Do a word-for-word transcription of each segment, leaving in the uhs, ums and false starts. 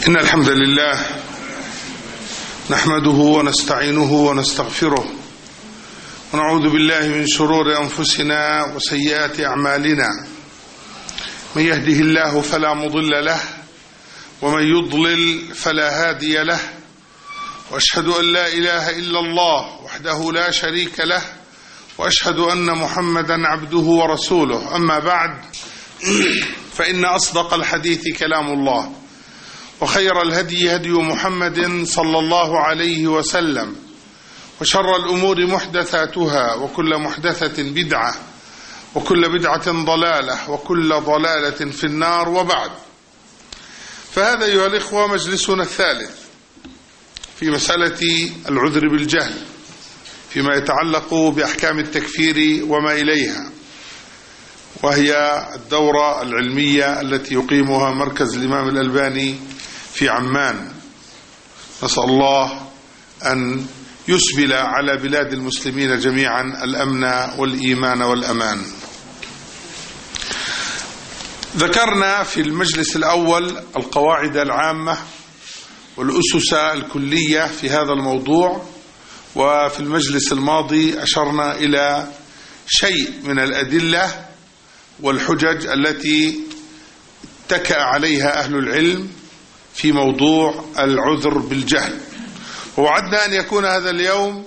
إن الحمد لله نحمده ونستعينه ونستغفره ونعوذ بالله من شرور أنفسنا وسيئات أعمالنا. من يهده الله فلا مضل له ومن يضلل فلا هادي له، وأشهد أن لا إله إلا الله وحده لا شريك له، وأشهد أن محمدا عبده ورسوله. أما بعد، فإن أصدق الحديث كلام الله، وخير الهدي هدي محمد صلى الله عليه وسلم، وشر الأمور محدثاتها، وكل محدثة بدعة، وكل بدعة ضلالة، وكل ضلالة في النار. وبعد، فهذا أيها الإخوة مجلسنا الثالث في مسألة العذر بالجهل فيما يتعلق بأحكام التكفير وما إليها، وهي الدورة العلمية التي يقيمها مركز الإمام الألباني في عمان. نسأل الله أن يسبل على بلاد المسلمين جميعا الأمن والإيمان والأمان. ذكرنا في المجلس الأول القواعد العامة والأسس الكلية في هذا الموضوع، وفي المجلس الماضي أشرنا إلى شيء من الأدلة والحجج التي اتكأ عليها أهل العلم في موضوع العذر بالجهل. ووعدنا أن يكون هذا اليوم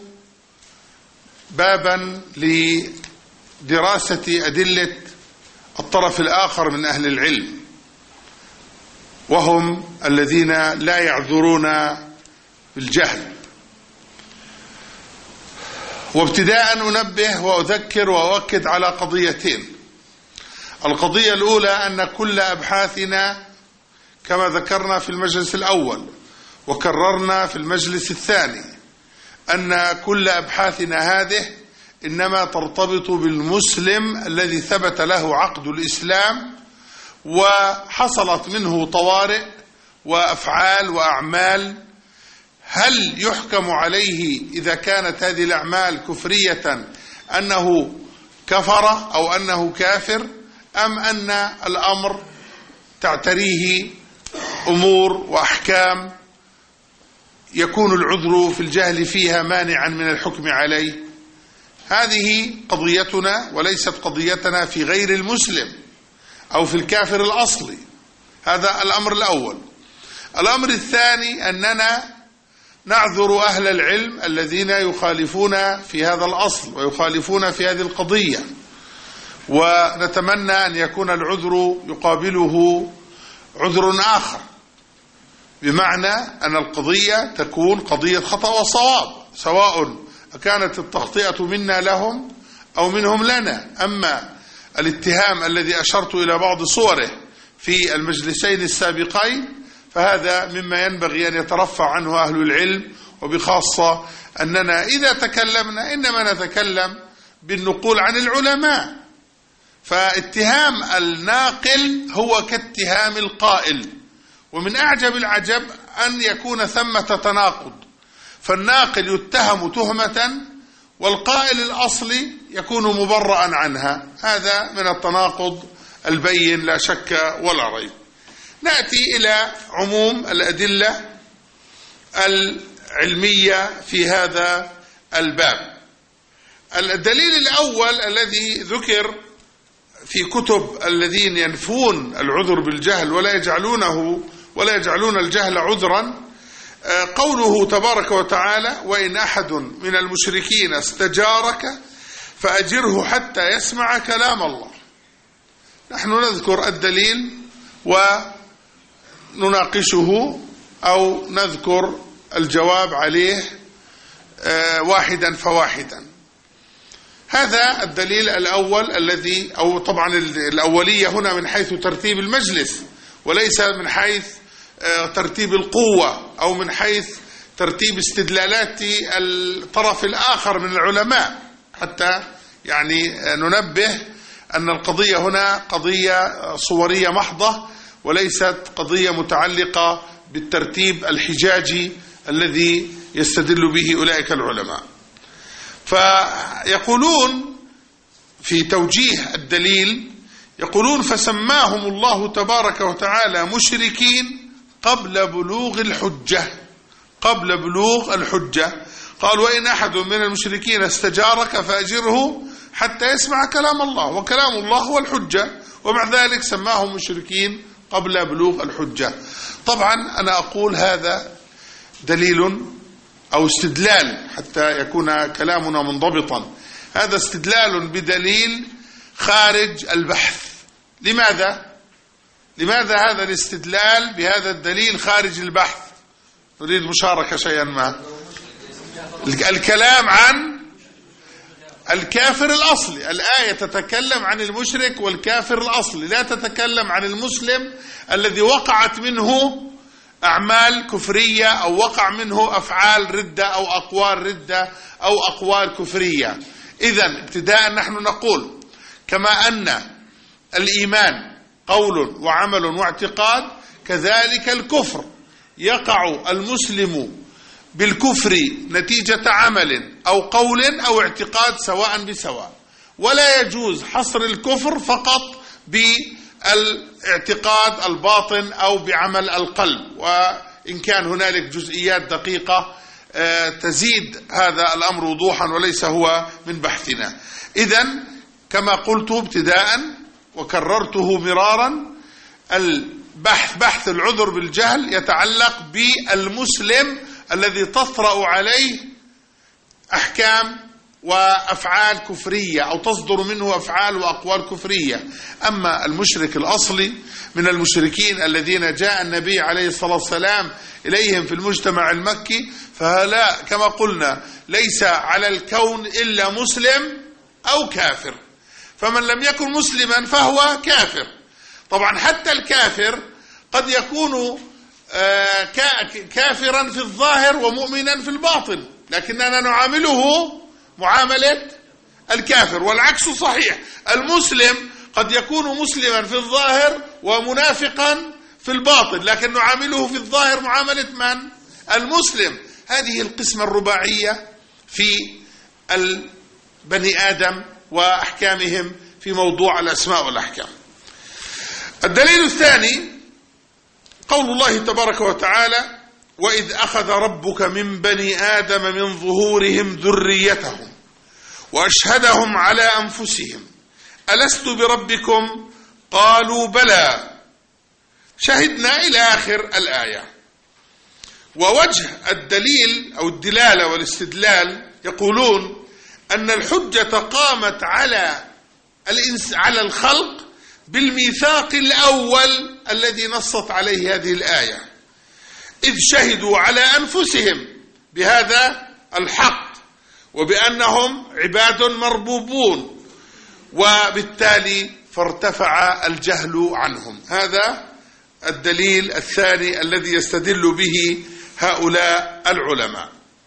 بابا لدراسة أدلة الطرف الآخر من أهل العلم، وهم الذين لا يعذرون بالجهل. وابتداء أنبه وأذكر وأؤكد على قضيتين. القضية الأولى أن كل أبحاثنا كما ذكرنا في المجلس الأول وكررنا في المجلس الثاني أن كل أبحاثنا هذه إنما ترتبط بالمسلم الذي ثبت له عقد الإسلام وحصلت منه طوارئ وأفعال وأعمال. هل يحكم عليه إذا كانت هذه الأعمال كفرية أنه كفر أو أنه كافر، أم أن الأمر تعتريه أمور وأحكام يكون العذر في الجهل فيها مانعا من الحكم عليه؟ هذه قضيتنا، وليست قضيتنا في غير المسلم أو في الكافر الأصلي. هذا الأمر الأول. الأمر الثاني أننا نعذر أهل العلم الذين يخالفون في هذا الأصل ويخالفون في هذه القضية، ونتمنى أن يكون العذر يقابله عذر آخر، بمعنى أن القضية تكون قضية خطأ وصواب، سواء كانت التخطئة منا لهم أو منهم لنا. أما الاتهام الذي أشرت إلى بعض صوره في المجلسين السابقين فهذا مما ينبغي أن يترفع عنه أهل العلم، وبخاصة أننا إذا تكلمنا إنما نتكلم بالنقول عن العلماء، فاتهام الناقل هو كاتهام القائل. ومن أعجب العجب أن يكون ثمة تناقض، فالناقل يتهم تهمة والقائل الأصلي يكون مبرأ عنها. هذا من التناقض البين لا شك ولا ريب. نأتي إلى عموم الأدلة العلمية في هذا الباب. الدليل الأول الذي ذكر في كتب الذين ينفون العذر بالجهل ولا يجعلونه ولا يجعلون الجهل عذرا، قوله تبارك وتعالى: وإن أحد من المشركين استجارك فأجره حتى يسمع كلام الله. نحن نذكر الدليل ونناقشه أو نذكر الجواب عليه واحدا فواحدا. هذا الدليل الأول الذي أو طبعا الأولية هنا من حيث ترتيب المجلس، وليس من حيث ترتيب القوة أو من حيث ترتيب استدلالات الطرف الآخر من العلماء، حتى يعني ننبه أن القضية هنا قضية صورية محضة وليست قضية متعلقة بالترتيب الحجاجي الذي يستدل به أولئك العلماء. فيقولون في توجيه الدليل، يقولون: فسماهم الله تبارك وتعالى مشركين قبل بلوغ الحجة، قبل بلوغ الحجة. قال وإن أحد من المشركين استجارك فأجره حتى يسمع كلام الله، وكلام الله هو الحجة، ومع ذلك سماهم مشركين قبل بلوغ الحجة. طبعا أنا أقول هذا دليل أو استدلال حتى يكون كلامنا منضبطا، هذا استدلال بدليل خارج البحث. لماذا؟ لماذا هذا الاستدلال بهذا الدليل خارج البحث؟ نريد مشاركة شيئا ما. الكلام عن الكافر الأصلي، الآية تتكلم عن المشرك والكافر الأصلي، لا تتكلم عن المسلم الذي وقعت منه أعمال كفرية أو وقع منه أفعال ردة أو أقوال ردة أو أقوال كفرية. إذن ابتداء نحن نقول كما أن الإيمان قول وعمل واعتقاد، كذلك الكفر يقع المسلم بالكفر نتيجة عمل أو قول أو اعتقاد سواء بسواء، ولا يجوز حصر الكفر فقط بالاعتقاد الباطن أو بعمل القلب، وإن كان هنالك جزئيات دقيقة تزيد هذا الأمر وضوحا وليس هو من بحثنا. إذن كما قلت ابتداء وكررته مرارا، البحث بحث العذر بالجهل يتعلق بالمسلم الذي تطرأ عليه أحكام وأفعال كفرية أو تصدر منه أفعال وأقوال كفرية. أما المشرك الأصلي من المشركين الذين جاء النبي عليه الصلاة والسلام إليهم في المجتمع المكي، فلا كما قلنا ليس على الكون إلا مسلم أو كافر، فمن لم يكن مسلما فهو كافر. طبعا حتى الكافر قد يكون كافرا في الظاهر ومؤمنا في الباطن، لكننا نعامله معاملة الكافر، والعكس صحيح، المسلم قد يكون مسلما في الظاهر ومنافقا في الباطن، لكن نعامله في الظاهر معاملة من؟ المسلم. هذه القسمة الرباعية في البني آدم وأحكامهم في موضوع الأسماء والأحكام. الدليل الثاني قول الله تبارك وتعالى وإذ أخذ ربك من بني آدم من ظهورهم ذريتهم وأشهدهم على أنفسهم ألست بربكم قالوا بلى شهدنا إلى آخر الآية. ووجه الدليل أو الدلالة والاستدلال يقولون أن الحجة قامت على على الخلق بالميثاق الأول الذي نصت عليه هذه الآية، إذ شهدوا على أنفسهم بهذا الحق وبأنهم عباد مربوبون، وبالتالي فارتفع الجهل عنهم. هذا الدليل الثاني الذي يستدل به هؤلاء العلماء.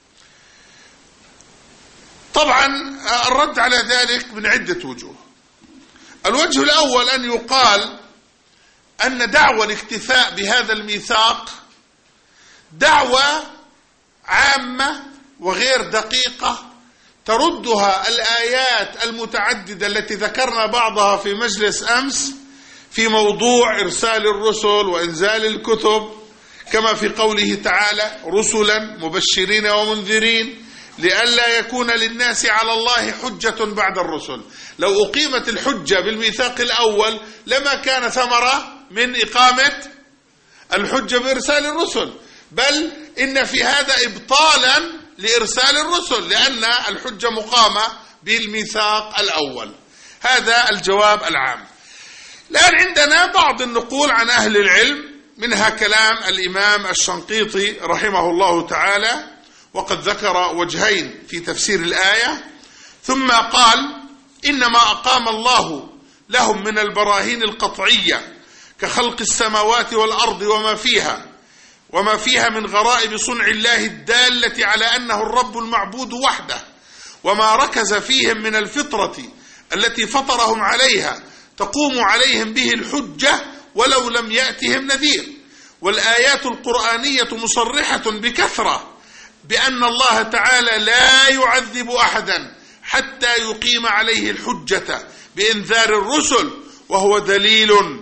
طبعا الرد على ذلك من عدة وجوه. الوجه الأول أن يقال أن دعوى الاكتفاء بهذا الميثاق دعوة عامة وغير دقيقة تردها الآيات المتعددة التي ذكرنا بعضها في مجلس أمس في موضوع إرسال الرسل وإنزال الكتب، كما في قوله تعالى رسلا مبشرين ومنذرين لئلا يكون للناس على الله حجة بعد الرسل. لو أقيمت الحجة بالميثاق الأول لما كان ثمرة من إقامة الحجة بإرسال الرسل، بل إن في هذا إبطالا لإرسال الرسل لأن الحجة مقامة بالميثاق الأول. هذا الجواب العام. الآن عندنا بعض النقول عن أهل العلم، منها كلام الإمام الشنقيطي رحمه الله تعالى، وقد ذكر وجهين في تفسير الآية، ثم قال إنما أقام الله لهم من البراهين القطعية كخلق السماوات والأرض وما فيها وما فيها من غرائب صنع الله الدالة على أنه الرب المعبود وحده، وما ركز فيهم من الفطرة التي فطرهم عليها تقوم عليهم به الحجة ولو لم يأتهم نذير. والآيات القرآنية مصرحة بكثرة بأن الله تعالى لا يعذب أحدا حتى يقيم عليه الحجة بإنذار الرسل، وهو دليل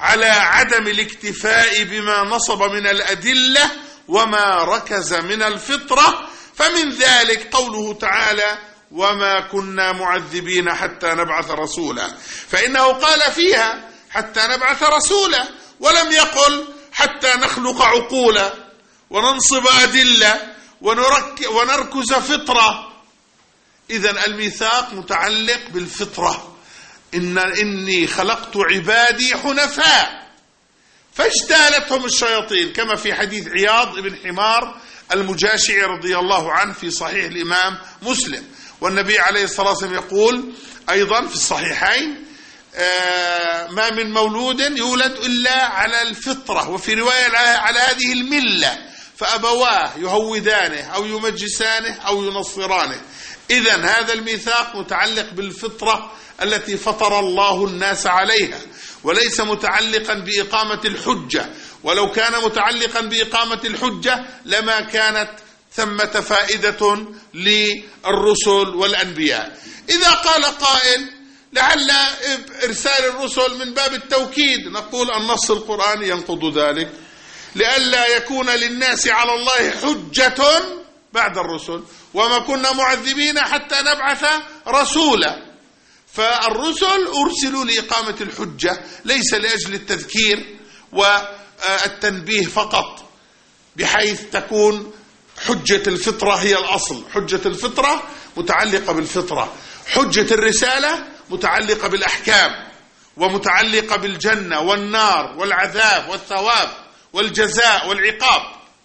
على عدم الاكتفاء بما نصب من الأدلة وما ركز من الفطرة، فمن ذلك قوله تعالى: وما كنا معذبين حتى نبعث رسولا، فإنه قال فيها حتى نبعث رسولا، ولم يقل حتى نخلق عقولا وننصب أدلة ونركز فطرة. إذن الميثاق متعلق بالفطرة. إن إني خلقت عبادي حنفاء فاجتالتهم الشياطين، كما في حديث عياض بن حمار المجاشعي رضي الله عنه في صحيح الإمام مسلم. والنبي عليه الصلاة والسلام يقول أيضا في الصحيحين: ما من مولود يولد إلا على الفطرة، وفي رواية على هذه الملة، فأبواه يهودانه أو يمجسانه أو ينصرانه. إذن هذا الميثاق متعلق بالفطرة التي فطر الله الناس عليها، وليس متعلقا بإقامة الحجة، ولو كان متعلقا بإقامة الحجة لما كانت ثمة فائدة للرسل والأنبياء. إذا قال قائل: لعل إرسال الرسل من باب التوكيد، نقول النص القرآني ينقض ذلك، لئلا يكون للناس على الله حجة بعد الرسل، وما كنا معذبين حتى نبعث رسولا. فالرسل أرسلوا لإقامة الحجة، ليس لأجل التذكير والتنبيه فقط، بحيث تكون حجة الفطرة هي الأصل. حجة الفطرة متعلقة بالفطرة، حجة الرسالة متعلقة بالأحكام ومتعلقة بالجنة والنار والعذاب والثواب والجزاء والعقاب.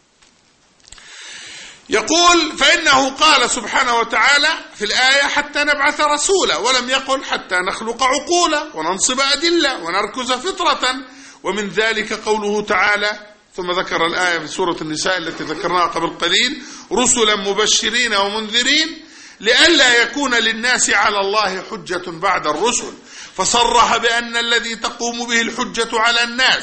يقول: فإنه قال سبحانه وتعالى في الآية: حتى نبعث رسولا، ولم يقل حتى نخلق عقولا وننصب أدلة ونركز فطرة. ومن ذلك قوله تعالى: ثم ذكر الآية في سورة النساء التي ذكرناها قبل قليل: رسلا مبشرين ومنذرين لئلا يكون للناس على الله حجة بعد الرسل، فصرح بأن الذي تقوم به الحجة على الناس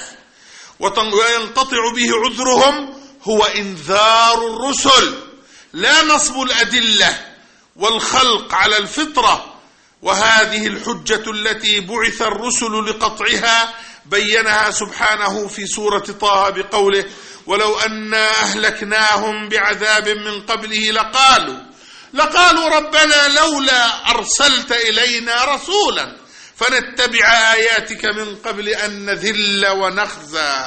وينقطع به عذرهم هو إنذار الرسل، لا نصب الأدلة والخلق على الفطرة. وهذه الحجة التي بعث الرسل لقطعها بينها سبحانه في سورة طه بقوله: ولو أنا أهلكناهم بعذاب من قبله لقالوا لقالوا ربنا لولا أرسلت إلينا رسولا فنتبع آياتك من قبل أن نذل ونخزى.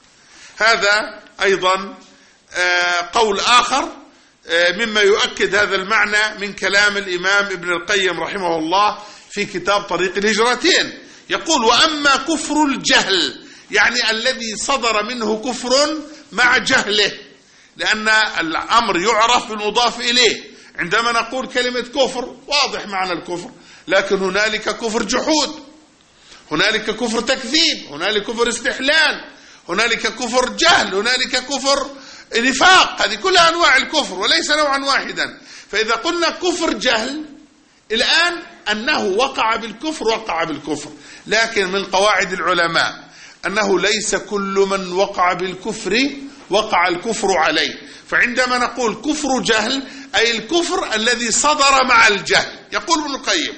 هذا أيضا قول آخر مما يؤكد هذا المعنى من كلام الإمام ابن القيم رحمه الله في كتاب طريق الهجرتين. يقول: وأما كفر الجهل، يعني الذي صدر منه كفر مع جهله، لأن الأمر يعرف بالمضاف إليه. عندما نقول كلمة كفر واضح معنى الكفر، لكن هنالك كفر جحود، هنالك كفر تكذيب، هنالك كفر استحلال، هنالك كفر جهل، هنالك كفر نفاق. هذه كلها أنواع الكفر وليس نوعا واحدا. فإذا قلنا كفر جهل، الآن أنه وقع بالكفر وقع بالكفر، لكن من قواعد العلماء أنه ليس كل من وقع بالكفر وقع الكفر عليه. فعندما نقول كفر جهل أي الكفر الذي صدر مع الجهل. يقول ابن القيم: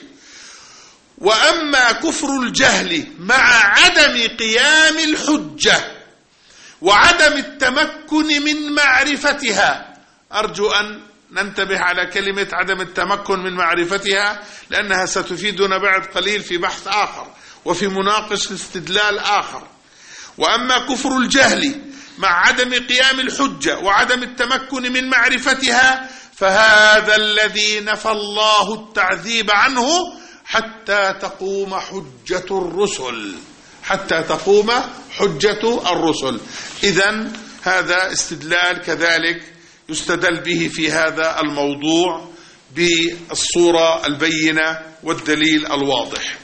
وأما كفر الجهل مع عدم قيام الحجة وعدم التمكن من معرفتها. أرجو أن ننتبه على كلمة عدم التمكن من معرفتها، لأنها ستفيدنا بعد قليل في بحث آخر وفي مناقش استدلال آخر. وأما كفر الجهل مع عدم قيام الحجة وعدم التمكن من معرفتها فهذا الذي نفى الله التعذيب عنه حتى تقوم حجة الرسل، حتى تقوم حجة الرسل. إذن هذا استدلال كذلك يستدل به في هذا الموضوع بالصورة البينة والدليل الواضح.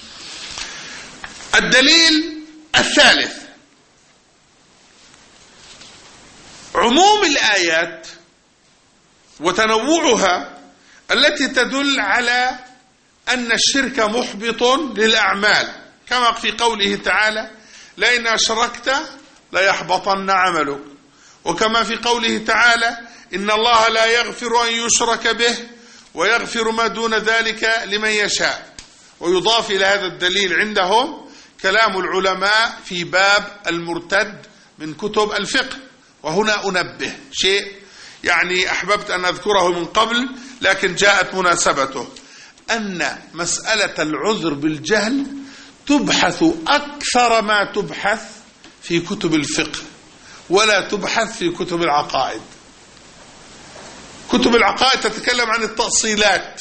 الدليل الثالث: عموم الآيات وتنوعها التي تدل على أن الشرك محبط للأعمال، كما في قوله تعالى: لئن أشركت ليحبطن عملك، وكما في قوله تعالى: إن الله لا يغفر أن يشرك به ويغفر ما دون ذلك لمن يشاء. ويضاف إلى هذا الدليل عندهم كلام العلماء في باب المرتد من كتب الفقه. وهنا أنبه شيء يعني أحببت أن أذكره من قبل لكن جاءت مناسبته، أن مسألة العذر بالجهل تبحث أكثر ما تبحث في كتب الفقه ولا تبحث في كتب العقائد. كتب العقائد تتكلم عن التأصيلات،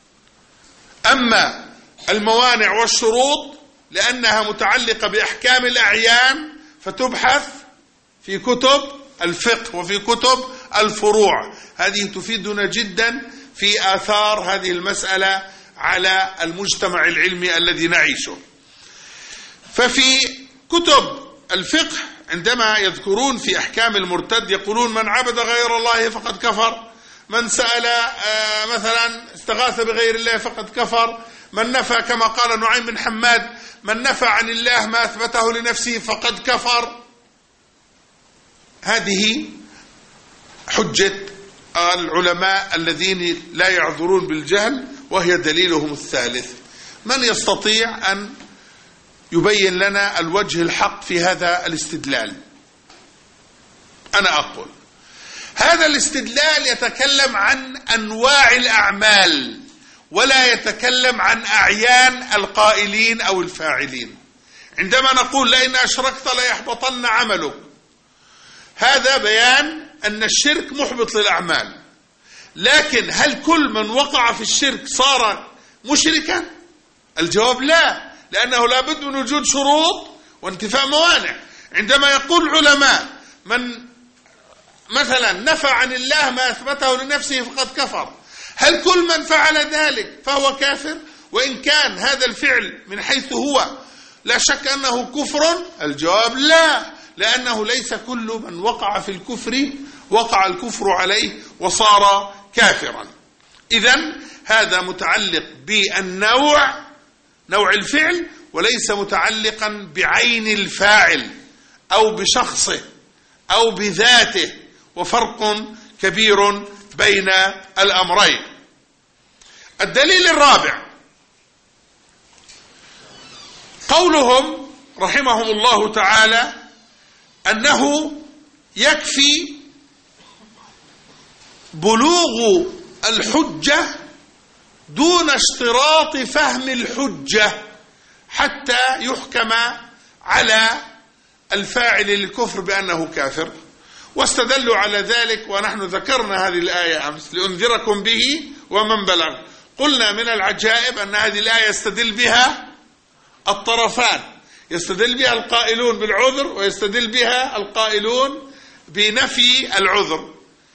أما الموانع والشروط لأنها متعلقة بأحكام الأعيان فتبحث في كتب الفقه وفي كتب الفروع. هذه تفيدنا جدا في آثار هذه المسألة على المجتمع العلمي الذي نعيشه. ففي كتب الفقه عندما يذكرون في أحكام المرتد يقولون من عبد غير الله فقد كفر، من سأل مثلا استغاث بغير الله فقد كفر، من نفى كما قال نعيم بن حماد من نفى عن الله ما أثبته لنفسه فقد كفر. هذه حجة العلماء الذين لا يعذرون بالجهل وهي دليلهم الثالث. من يستطيع أن يبين لنا الوجه الحق في هذا الاستدلال؟ أنا أقول هذا الاستدلال يتكلم عن أنواع الأعمال ولا يتكلم عن أعيان القائلين أو الفاعلين. عندما نقول لئن أشركت ليحبطن عملك، هذا بيان أن الشرك محبط للأعمال، لكن هل كل من وقع في الشرك صار مشركا؟ الجواب لا، لأنه لا بد من وجود شروط وانتفاء موانع. عندما يقول العلماء من مثلا نفى عن الله ما أثبته لنفسه فقد كفر، هل كل من فعل ذلك فهو كافر؟ وإن كان هذا الفعل من حيث هو لا شك أنه كفر، الجواب لا، لأنه ليس كل من وقع في الكفر وقع الكفر عليه وصار كافرا. إذن هذا متعلق بالنوع، نوع الفعل، وليس متعلقا بعين الفاعل أو بشخصه أو بذاته، وفرق كبير بين الأمرين. الدليل الرابع قولهم رحمهم الله تعالى أنه يكفي بلوغ الحجة دون اشتراط فهم الحجة حتى يحكم على الفاعل للكفر بأنه كافر. واستدلوا على ذلك ونحن ذكرنا هذه الآية أمس لأنذركم به ومن بلغ. قلنا من العجائب أن هذه الآية يستدل بها الطرفان، يستدل بها القائلون بالعذر ويستدل بها القائلون بنفي العذر.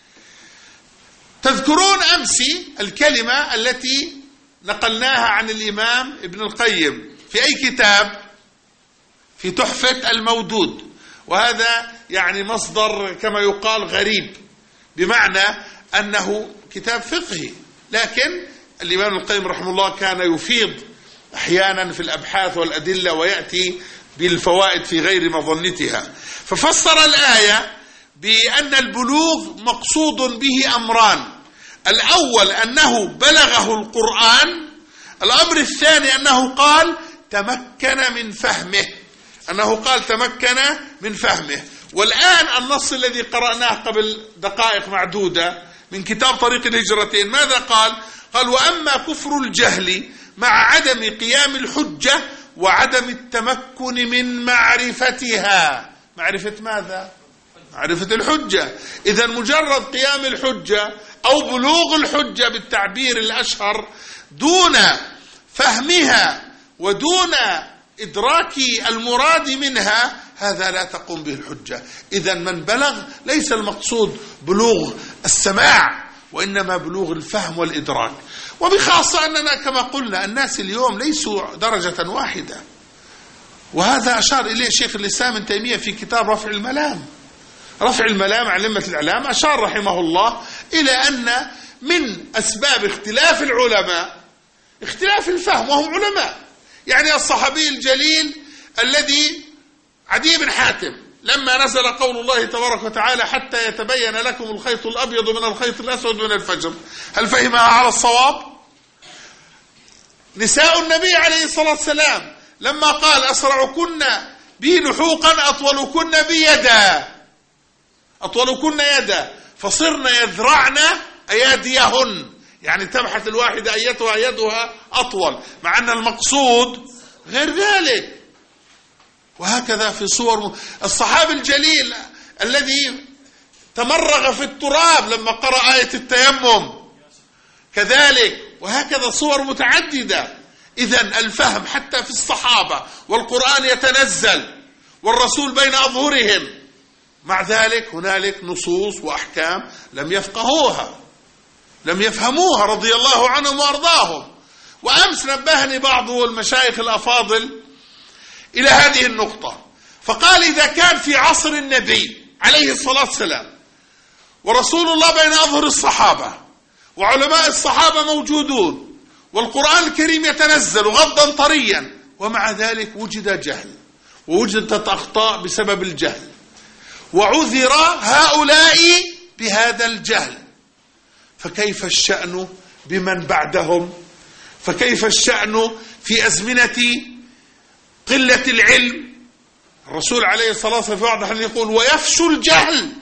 تذكرون أمس الكلمة التي نقلناها عن الإمام ابن القيم في أي كتاب؟ في تحفة المودود، وهذا يعني مصدر كما يقال غريب، بمعنى أنه كتاب فقهي، لكن الإمام القيم رحمه الله كان يفيض أحيانا في الأبحاث والأدلة ويأتي بالفوائد في غير مظنتها. ففسر الآية بأن البلوغ مقصود به أمران: الأول أنه بلغه القرآن، الأمر الثاني أنه قال تمكن من فهمه، أنه قال تمكن من فهمه. والآن النص الذي قرأناه قبل دقائق معدودة من كتاب طريق الهجرتين ماذا قال؟ قال وأما كفر الجهل مع عدم قيام الحجة وعدم التمكن من معرفتها. معرفة ماذا؟ معرفة الحجة. إذا مجرد قيام الحجة أو بلوغ الحجة بالتعبير الأشهر دون فهمها ودون إدراك المراد منها، هذا لا تقوم به الحجة. إذا من بلغ ليس المقصود بلوغ السماع وإنما بلوغ الفهم والإدراك. وبخاصة أننا كما قلنا الناس اليوم ليسوا درجة واحدة، وهذا أشار إليه شيخ الإسلام ابن تيمية في كتاب رفع الملام. رفع الملام عن أئمة الإعلام أشار رحمه الله إلى أن من أسباب اختلاف العلماء اختلاف الفهم، وهم علماء. يعني الصحابي الجليل الذي عدي بن حاتم لما نزل قول الله تبارك وتعالى حتى يتبين لكم الخيط الأبيض من الخيط الأسود من الفجر، هل فهمها على الصواب؟ نساء النبي عليه الصلاة والسلام لما قال أسرعكن بي لحوقا أطولكن بيدا، أطولكن يدا، فصرن يذرعن أياديهن، يعني تبحث الواحدة أيتها يدها أطول، مع أن المقصود غير ذلك. وهكذا في صور الصحابي الجليل الذي تمرغ في التراب لما قرأ آية التيمم كذلك، وهكذا صور متعددة. إذن الفهم حتى في الصحابة، والقرآن يتنزل والرسول بين أظهرهم، مع ذلك هنالك نصوص وأحكام لم يفقهوها، لم يفهموها رضي الله عنهم وأرضاهم. وأمس نبهني بعض المشايخ الأفاضل إلى هذه النقطة، فقال إذا كان في عصر النبي عليه الصلاة والسلام ورسول الله بين أظهر الصحابة وعلماء الصحابة موجودون والقرآن الكريم يتنزل غضا طريا، ومع ذلك وجد جهل ووجدت أخطاء بسبب الجهل، وعذر هؤلاء بهذا الجهل، فكيف الشأن بمن بعدهم؟ فكيف الشأن في أزمنة قلة العلم؟ الرسول عليه الصلاة والسلام في بعض الحديث يقول ويفشو الجهل،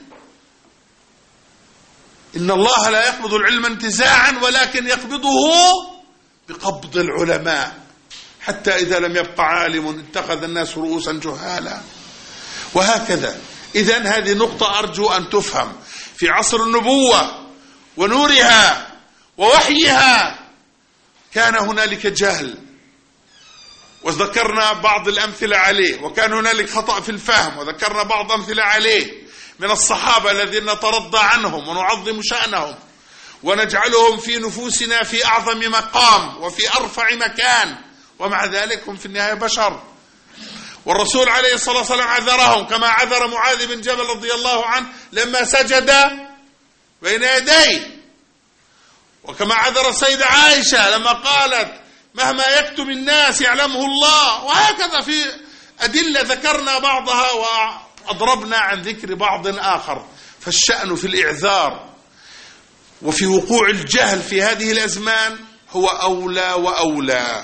إن الله لا يقبض العلم انتزاعا ولكن يقبضه بقبض العلماء، حتى إذا لم يبق عالم اتخذ الناس رؤوسا جهالا. وهكذا. إذن هذه نقطة أرجو أن تفهم. في عصر النبوة ونورها ووحيها كان هنالك جهل، وذكرنا بعض الأمثلة عليه، وكان هنالك خطأ في الفهم، وذكرنا بعض أمثلة عليه من الصحابة الذين نترضى عنهم ونعظم شأنهم ونجعلهم في نفوسنا في أعظم مقام وفي أرفع مكان، ومع ذلك هم في النهاية بشر. والرسول عليه الصلاة والسلام عذرهم كما عذر معاذ بن جبل رضي الله عنه لما سجد بين يديه، وكما عذر السيدة عائشة لما قالت مهما يكتب الناس يعلمه الله. وهكذا في أدلة ذكرنا بعضها وأضربنا عن ذكر بعض آخر. فالشأن في الإعذار وفي وقوع الجهل في هذه الأزمان هو أولى وأولى.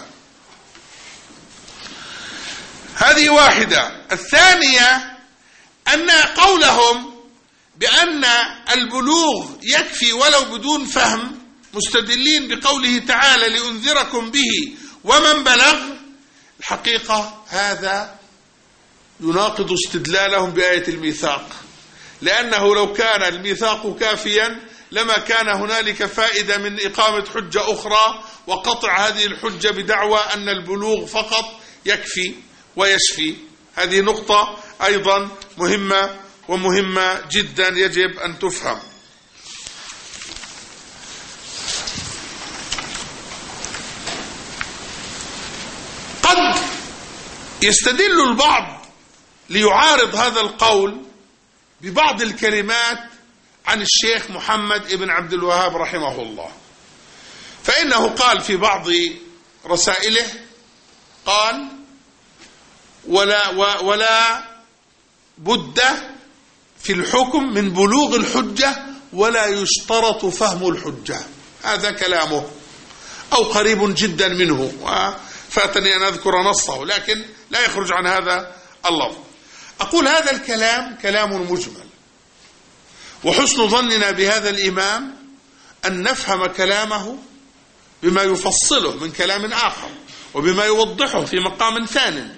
هذه واحدة. الثانية أن قولهم بأن البلوغ يكفي ولو بدون فهم مستدلين بقوله تعالى لأنذركم به ومن بلغ، الحقيقة هذا يناقض استدلالهم بآية الميثاق، لأنه لو كان الميثاق كافيا لما كان هنالك فائدة من إقامة حجة أخرى وقطع هذه الحجة بدعوى أن البلوغ فقط يكفي ويشفي. هذه نقطة أيضا مهمة ومهمة جدا يجب أن تفهم. قد يستدل البعض ليعارض هذا القول ببعض الكلمات عن الشيخ محمد ابن عبد الوهاب رحمه الله، فإنه قال في بعض رسائله قال ولا, ولا بد في الحكم من بلوغ الحجة ولا يشترط فهم الحجة. هذا كلامه أو قريب جدا منه، وفاتني أن أذكر نصه لكن لا يخرج عن هذا اللفظ. أقول هذا الكلام كلام مجمل، وحسن ظننا بهذا الإمام أن نفهم كلامه بما يفصله من كلام آخر وبما يوضحه في مقام ثاني.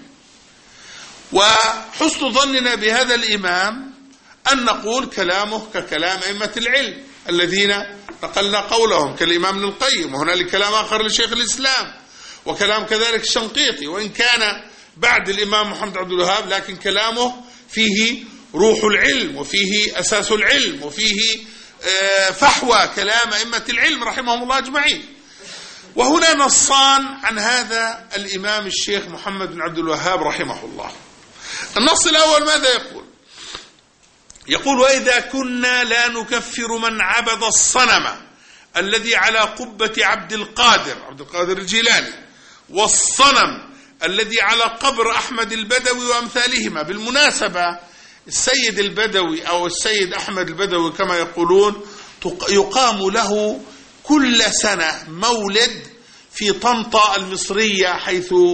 وحسن ظننا بهذا الإمام أن نقول كلامه ككلام أئمة العلم الذين نقلنا قولهم كالإمام ابن القيم، وهنالك كلام آخر لشيخ الإسلام، وكلام كذلك الشنقيطي، وإن كان بعد الإمام محمد عبد الوهاب لكن كلامه فيه روح العلم وفيه أساس العلم وفيه فحوى كلام أئمة العلم رحمهم الله أجمعين. وهنا نصان عن هذا الإمام الشيخ محمد بن عبد الوهاب رحمه الله. النص الأول ماذا يقول؟ يقول وإذا كنا لا نكفر من عبد الصنم الذي على قبة عبد القادر عبد القادر الجيلاني والصنم الذي على قبر أحمد البدوي وأمثالهما. بالمناسبة السيد البدوي أو السيد أحمد البدوي كما يقولون يقام له كل سنة مولد في طنطا المصرية حيث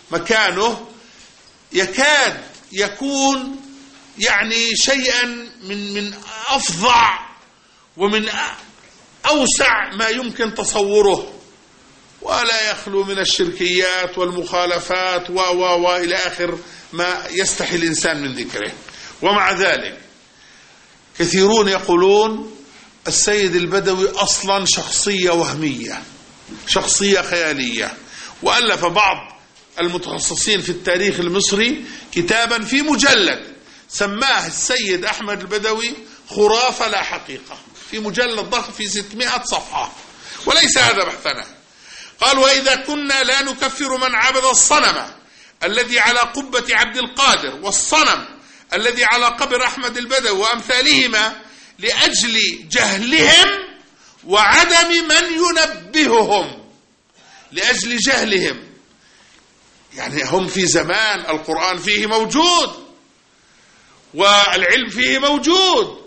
مكانه يكاد يكون يعني شيئا من من أفظع ومن أوسع ما يمكن تصوره، ولا يخلو من الشركيات والمخالفات و و و إلى آخر ما يستحي الإنسان من ذكره. ومع ذلك كثيرون يقولون السيد البدوي أصلا شخصية وهمية، شخصية خيالية. وألف بعض المتخصصين في التاريخ المصري كتابا في مجلد سماه السيد أحمد البدوي خرافة لا حقيقة، في مجلد ضخم في ستمائة صفحة، وليس هذا بحثنا. قال: وإذا كنا لا نكفر من عبد الصنم الذي على قبة عبد القادر والصنم الذي على قبر أحمد البدوي وأمثالهما لأجل جهلهم وعدم من ينبههم، لأجل جهلهم، يعني هم في زمان القرآن فيه موجود والعلم فيه موجود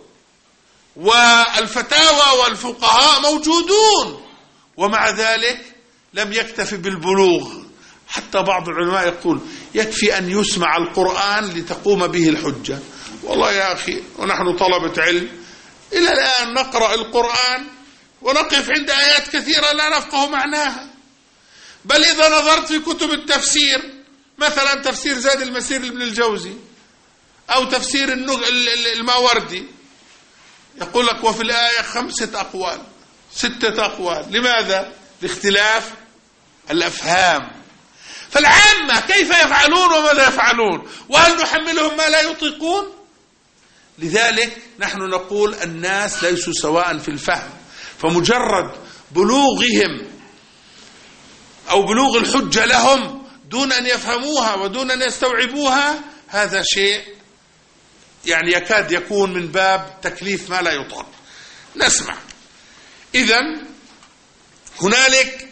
والفتاوى والفقهاء موجودون، ومع ذلك لم يكتفي بالبلوغ. حتى بعض العلماء يقول يكفي أن يسمع القرآن لتقوم به الحجة. والله يا أخي، ونحن طلبة علم إلى الآن نقرأ القرآن ونقف عند آيات كثيرة لا نفقه معناها. بل إذا نظرت في كتب التفسير، مثلا تفسير زاد المسير لابن الجوزي أو تفسير الماوردي، يقول لك وفي الآية خمسة أقوال ستة أقوال. لماذا؟ لاختلاف الأفهام. فالعامة كيف يفعلون وماذا يفعلون؟ وهل نحملهم ما لا يطيقون؟ لذلك نحن نقول الناس ليسوا سواء في الفهم، فمجرد بلوغهم أو بلوغ الحجة لهم دون أن يفهموها ودون أن يستوعبوها، هذا شيء يعني يكاد يكون من باب تكليف ما لا يطاق. نسمع. إذن هنالك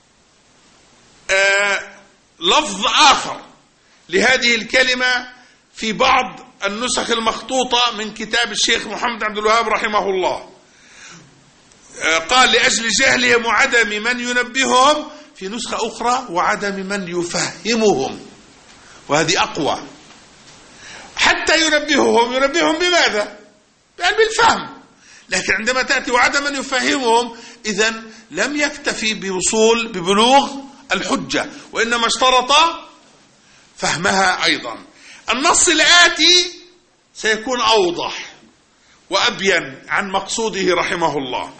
آه لفظ آخر لهذه الكلمة في بعض النسخ المخطوطة من كتاب الشيخ محمد عبد الوهاب رحمه الله. آه قال لأجل جهلهم وعدم من ينبههم، في نسخة أخرى وعدم من يفهمهم، وهذه أقوى. حتى ينبههم، ينبههم بماذا؟ يعني بالفهم. لكن عندما تأتي وعدم من يفهمهم، إذن لم يكتفي بوصول ببلوغ الحجة، وإنما اشترط فهمها أيضا. النص الآتي سيكون أوضح وأبين عن مقصوده رحمه الله.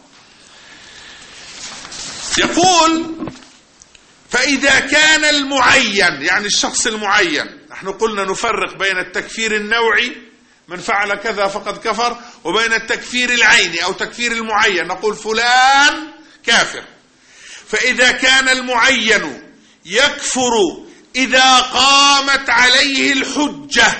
يقول: فإذا كان المعين، يعني الشخص المعين، نحن قلنا نفرق بين التكفير النوعي من فعل كذا فقد كفر، وبين التكفير العيني أو تكفير المعين، نقول فلان كافر. فإذا كان المعين يكفر إذا قامت عليه الحجة،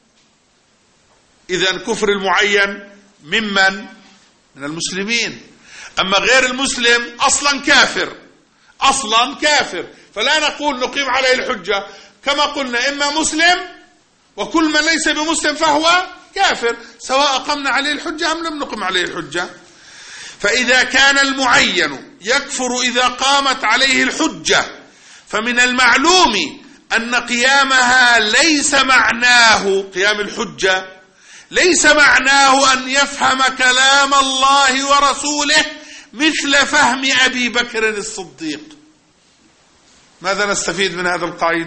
إذن كفر المعين ممن؟ من المسلمين. أما غير المسلم أصلا كافر، أصلا كافر، فلا نقول نقيم عليه الحجة. كما قلنا إما مسلم، وكل من ليس بمسلم فهو كافر، سواء قمنا عليه الحجة أم لم نقم عليه الحجة. فإذا كان المعين يكفر إذا قامت عليه الحجة، فمن المعلوم أن قيامها ليس معناه، قيام الحجة ليس معناه أن يفهم كلام الله ورسوله مثل فهم أبي بكر الصديق. ماذا نستفيد من هذا القيد؟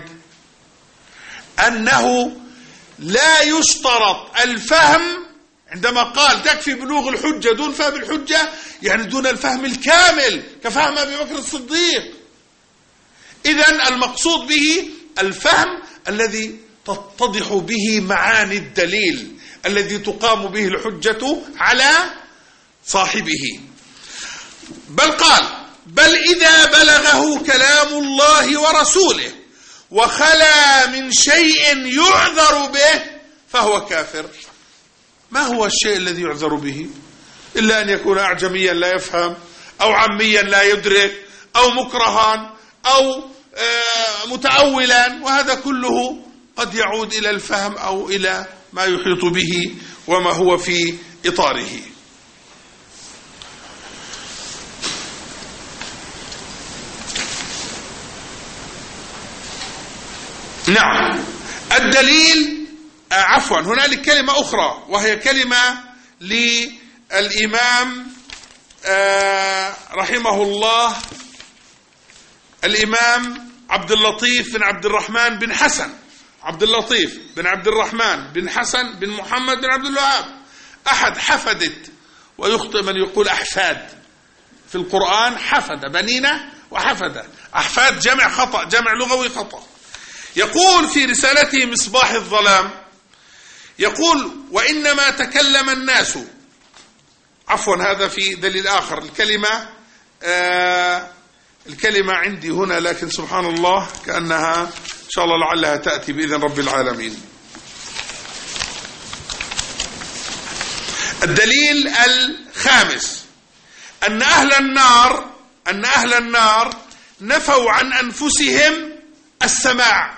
أنه لا يشترط الفهم. عندما قال تكفي بلوغ الحجة دون فهم الحجة، يعني دون الفهم الكامل كفهم أبي بكر الصديق. إذن المقصود به الفهم الذي تتضح به معاني الدليل، الذي تقام به الحجة على صاحبه. بل قال: بل إذا بلغه كلام الله ورسوله وخلا من شيء يعذر به فهو كافر. ما هو الشيء الذي يعذر به؟ إلا أن يكون أعجميا لا يفهم، أو عميا لا يدرك، أو مكرها، أو متأولا، وهذا كله قد يعود إلى الفهم أو إلى ما يحيط به وما هو في إطاره. نعم. الدليل آه عفوا هنالك كلمة أخرى وهي كلمة للإمام آه رحمه الله، الإمام عبد اللطيف بن عبد الرحمن بن حسن، عبد اللطيف بن عبد الرحمن بن حسن بن محمد بن عبد الوهاب، أحد حفدة، ويخطئ من يقول أحفاد في القرآن، حفد بنينة وحفدة، أحفاد جمع خطأ، جمع لغوي خطأ. يقول في رسالته مصباح الظلام، يقول: وإنما تكلم الناس، عفوا هذا في دليل آخر، الكلمة آه الكلمة عندي هنا لكن سبحان الله كأنها إن شاء الله لعلها تأتي بإذن رب العالمين. الدليل الخامس أن أهل النار أن أهل النار نفوا عن أنفسهم السماع،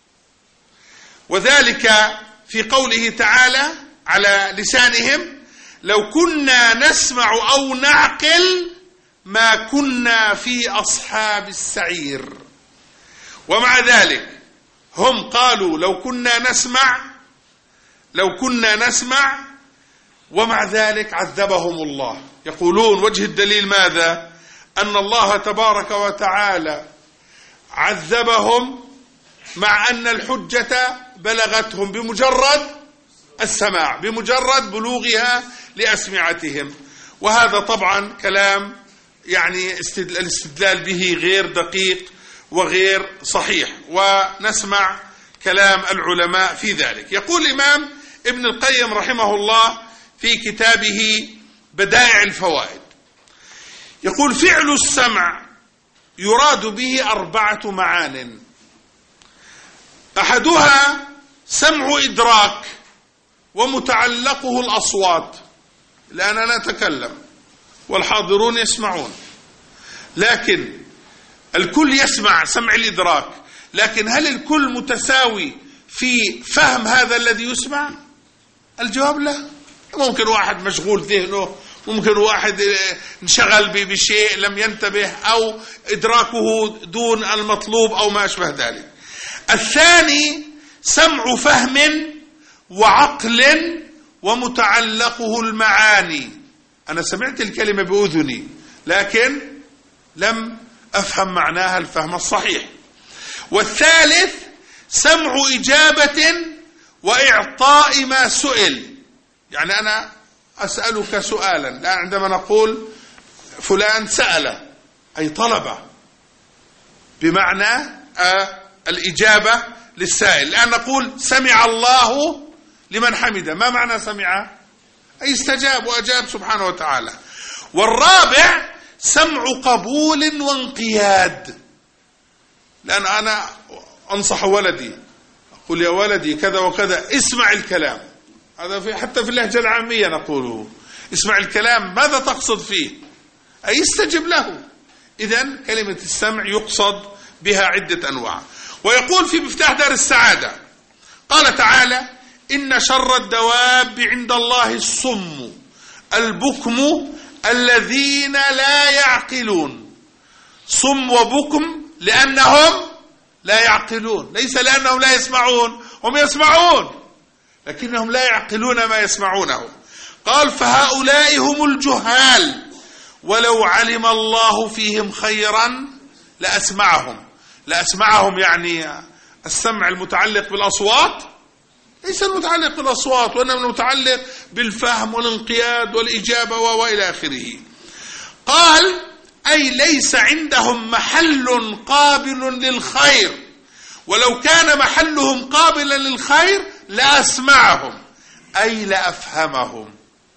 وذلك في قوله تعالى على لسانهم: لو كنا نسمع أو نعقل ما كنا في أصحاب السعير. ومع ذلك هم قالوا لو كنا نسمع لو كنا نسمع ومع ذلك عذبهم الله. يقولون وجه الدليل ماذا؟ أن الله تبارك وتعالى عذبهم مع أن الحجة بلغتهم بمجرد السماع، بمجرد بلوغها لأسمعتهم. وهذا طبعا كلام يعني الاستدلال به غير دقيق وغير صحيح، ونسمع كلام العلماء في ذلك. يقول الإمام ابن القيم رحمه الله في كتابه بدائع الفوائد، يقول: فعل السمع يراد به أربعة معان، أحدها سمع إدراك ومتعلقه الأصوات، لأن أنا أتكلم والحاضرون يسمعون، لكن الكل يسمع سمع الإدراك، لكن هل الكل متساوي في فهم هذا الذي يسمع؟ الجواب لا. ممكن واحد مشغول ذهنه، ممكن واحد انشغل بشيء لم ينتبه، أو إدراكه دون المطلوب أو ما أشبه ذلك. الثاني سمع فهم وعقل ومتعلقه المعاني، أنا سمعت الكلمة بأذني لكن لم أفهم معناها الفهم الصحيح. والثالث سمع إجابة وإعطاء ما سئل، يعني أنا أسألك سؤالا، الآن عندما نقول فلان سأل أي طلب، بمعنى الإجابة للسائل. الآن نقول سمع الله لمن حمده، ما معنى سمع؟ أي استجاب وأجاب سبحانه وتعالى. والرابع سمع قبول وانقياد، لأن أنا أنصح ولدي، أقول يا ولدي كذا وكذا، اسمع الكلام، هذا في حتى في اللهجة العامية نقوله، اسمع الكلام، ماذا تقصد فيه؟ أي استجب له. إذن كلمة السمع يقصد بها عدة أنواع. ويقول في مفتاح دار السعادة، قال تعالى: إن شر الدواب عند الله الصم البكم الذين لا يعقلون. صم وبكم لأنهم لا يعقلون، ليس لأنهم لا يسمعون، هم يسمعون لكنهم لا يعقلون ما يسمعونه. قال: فهؤلاء هم الجهال ولو علم الله فيهم خيرا لأسمعهم. لأسمعهم يعني السمع المتعلق بالأصوات، ليس المتعلق بالأصوات، وإنما المتعلق بالفهم والانقياد والإجابة وإلى آخره. قال: أي ليس عندهم محل قابل للخير، ولو كان محلهم قابلا للخير لأسمعهم أي لأفهمهم.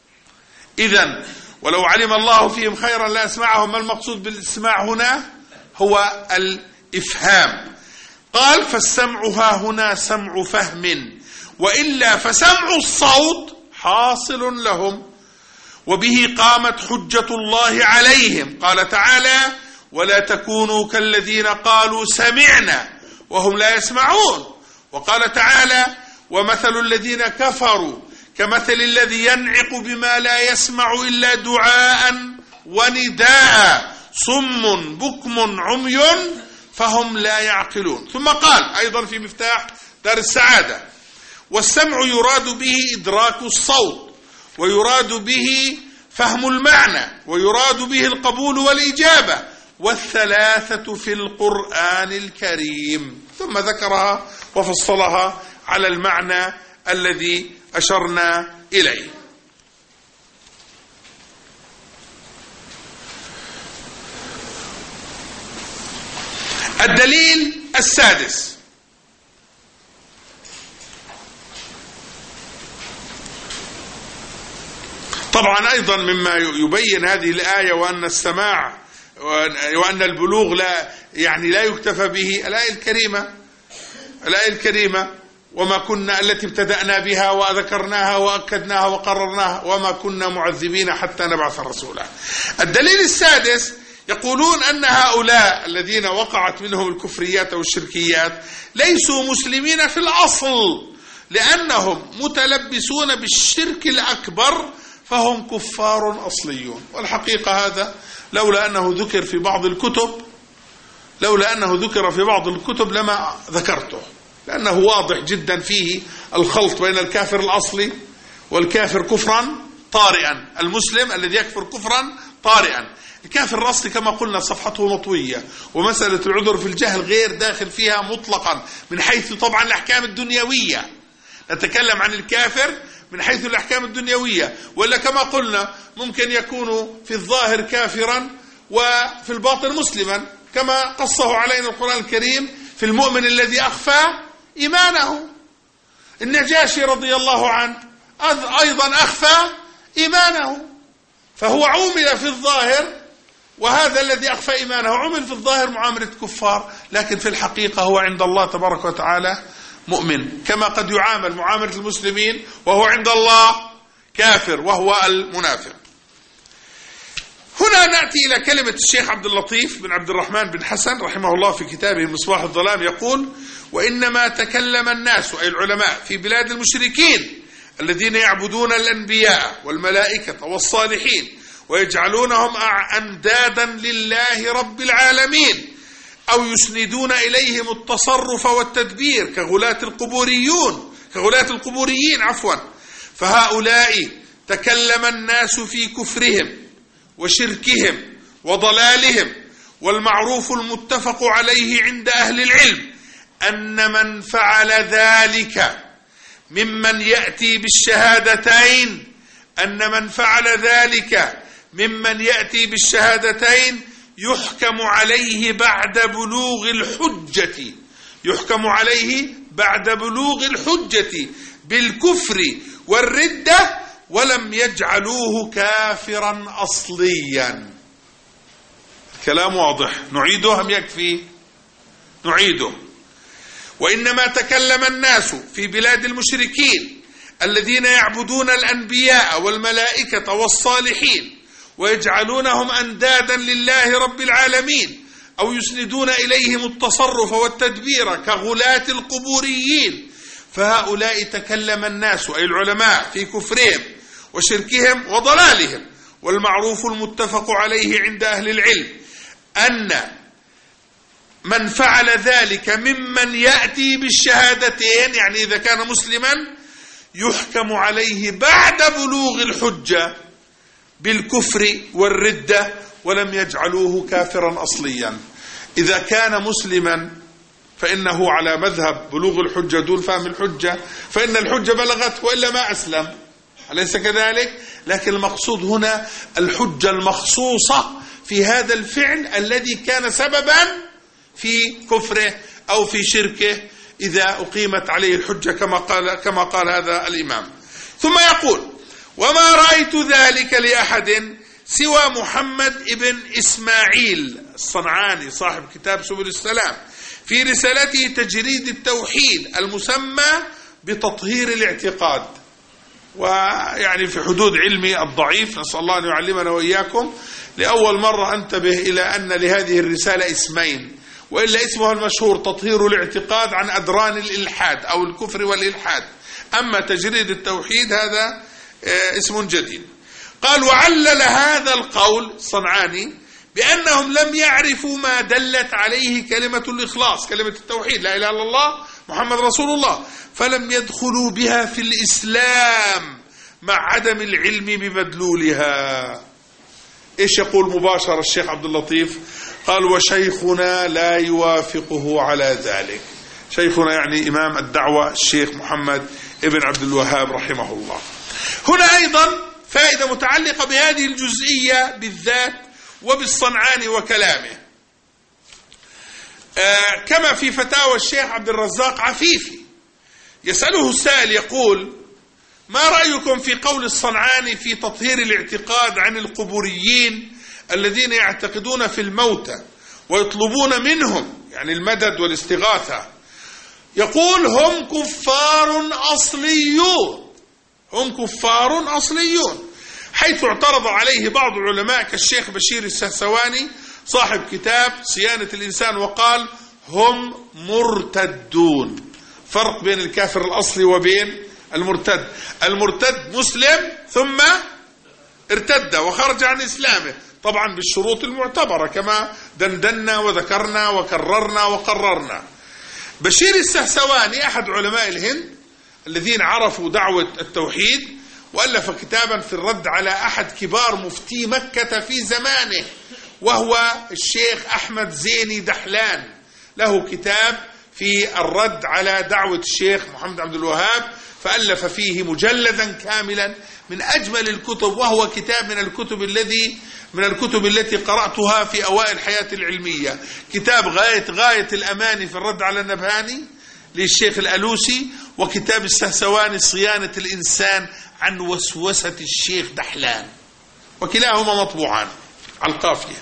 إذن ولو علم الله فيهم خيرا لأسمعهم. ما المقصود بالإسماع هنا؟ هو الإفهام. قال: فالسمع ها هنا سمع فهم، وإلا فسمع الصوت حاصل لهم، وبه قامت حجة الله عليهم. قال تعالى: ولا تكونوا كالذين قالوا سمعنا وهم لا يسمعون. وقال تعالى: ومثل الذين كفروا كمثل الذي ينعق بما لا يسمع إلا دعاء ونداء صم بكم عمي فهم لا يعقلون. ثم قال أيضا في مفتاح دار السعادة: والسمع يراد به إدراك الصوت، ويراد به فهم المعنى، ويراد به القبول والإجابة، والثلاثة في القرآن الكريم. ثم ذكرها وفصلها على المعنى الذي أشرنا إليه. الدليل السادس: طبعا أيضا مما يبين هذه الآية وأن السماع وأن البلوغ لا يعني لا يكتفى به الآية الكريمة الآية الكريمة وما كنا التي ابتدأنا بها وذكرناها وأكدناها وقررناها وما كنا معذبين حتى نبعث رسولا. الدليل السادس: يقولون أن هؤلاء الذين وقعت منهم الكفريات والشركيات ليسوا مسلمين في الأصل، لأنهم متلبسون بالشرك الأكبر، فهم كفار أصليون. والحقيقة هذا لولا أنه ذكر في بعض الكتب لولا أنه ذكر في بعض الكتب لما ذكرته، لأنه واضح جدا فيه الخلط بين الكافر الأصلي والكافر كفرا طارئا، المسلم الذي يكفر كفرا طارئا. الكافر الأصلي كما قلنا صفحته مطوية، ومسألة العذر في الجهل غير داخل فيها مطلقا من حيث طبعا الأحكام الدنيوية. نتكلم عن الكافر من حيث الأحكام الدنيوية، ولا كما قلنا ممكن يكون في الظاهر كافرا وفي الباطن مسلما، كما قصه علينا القرآن الكريم في المؤمن الذي أخفى إيمانه. النجاشي رضي الله عنه أيضا أخفى إيمانه، فهو عومل في الظاهر، وهذا الذي أخفى إيمانه عمل في الظاهر معاملة كفار، لكن في الحقيقة هو عند الله تبارك وتعالى مؤمن، كما قد يعامل معاملة المسلمين وهو عند الله كافر وهو المنافق. هنا نأتي إلى كلمة الشيخ عبد اللطيف بن عبد الرحمن بن حسن رحمه الله في كتابه مصباح الظلام، يقول: وإنما تكلم الناس أي العلماء في بلاد المشركين الذين يعبدون الأنبياء والملائكة والصالحين ويجعلونهم أندادا لله رب العالمين، أو يسندون إليهم التصرف والتدبير كغلاة القبوريون كغلاة القبوريين عفوا فهؤلاء تكلم الناس في كفرهم وشركهم وضلالهم، والمعروف المتفق عليه عند أهل العلم أن من فعل ذلك ممن يأتي بالشهادتين أن من فعل ذلك ممن يأتي بالشهادتين يحكم عليه بعد بلوغ الحجة يحكم عليه بعد بلوغ الحجة بالكفر والردة، ولم يجعلوه كافرا أصليا. كلام واضح، نعيده أم يكفي؟ نعيده. وإنما تكلم الناس في بلاد المشركين الذين يعبدون الأنبياء والملائكة والصالحين ويجعلونهم أندادا لله رب العالمين، أو يسندون إليهم التصرف والتدبير كغلاة القبوريين، فهؤلاء تكلم الناس أي العلماء في كفرهم وشركهم وضلالهم، والمعروف المتفق عليه عند أهل العلم أن من فعل ذلك ممن يأتي بالشهادتين، يعني إذا كان مسلما يحكم عليه بعد بلوغ الحجة بالكفر والردة، ولم يجعلوه كافرا أصليا. إذا كان مسلما فإنه على مذهب بلوغ الحجة دون فهم الحجة، فإن الحجة بلغت وإلا ما أسلم، أليس كذلك؟ لكن المقصود هنا الحجة المخصوصة في هذا الفعل الذي كان سببا في كفره أو في شركه إذا أقيمت عليه الحجة كما قال كما قال هذا الإمام. ثم يقول: وما رأيت ذلك لأحد سوى محمد ابن إسماعيل الصنعاني صاحب كتاب سبل السلام في رسالته تجريد التوحيد المسمى بتطهير الاعتقاد، ويعني في حدود علمي الضعيف، نسأل الله أن يعلمنا وإياكم. لأول مرة أنتبه إلى أن لهذه الرسالة اسمين، وإلا اسمها المشهور تطهير الاعتقاد عن أدران الإلحاد أو الكفر والإلحاد، أما تجريد التوحيد هذا اسم جديد. قال: وعلل هذا القول صنعاني بأنهم لم يعرفوا ما دلت عليه كلمة الإخلاص، كلمة التوحيد، لا إله إلا الله محمد رسول الله، فلم يدخلوا بها في الإسلام مع عدم العلم بمدلولها. إيش يقول مباشرة الشيخ عبد اللطيف؟ قال: وشيخنا لا يوافقه على ذلك. شيخنا يعني إمام الدعوة الشيخ محمد ابن عبد الوهاب رحمه الله. هنا أيضا فائدة متعلقة بهذه الجزئية بالذات وبالصنعاني وكلامه، آه كما في فتاوى الشيخ عبد الرزاق عفيفي. يسأله السائل يقول: ما رأيكم في قول الصنعاني في تطهير الاعتقاد عن القبوريين الذين يعتقدون في الموتى ويطلبون منهم يعني المدد والاستغاثة؟ يقول: هم كفار أصليون، هم كفار أصليون، حيث اعترض عليه بعض العلماء كالشيخ بشير السهسواني صاحب كتاب صيانة الإنسان، وقال: هم مرتدون. فرق بين الكافر الأصلي وبين المرتد. المرتد مسلم ثم ارتد وخرج عن إسلامه، طبعا بالشروط المعتبرة كما دندنا وذكرنا وكررنا وقررنا. بشير السهسواني أحد علماء الهند الذين عرفوا دعوة التوحيد، وألف كتابا في الرد على أحد كبار مفتي مكة في زمانه، وهو الشيخ أحمد زيني دحلان، له كتاب في الرد على دعوة الشيخ محمد عبد الوهاب، فألف فيه مجلدا كاملا من أجمل الكتب، وهو كتاب من الكتب الذي من الكتب التي قرأتها في أوائل حياتي العلمية، كتاب غاية غاية الأماني في الرد على النبهاني للشيخ الألوسي، وكتاب السهسواني صيانة الإنسان عن وسوسة الشيخ دحلان، وكلاهما مطبوعان على القافية.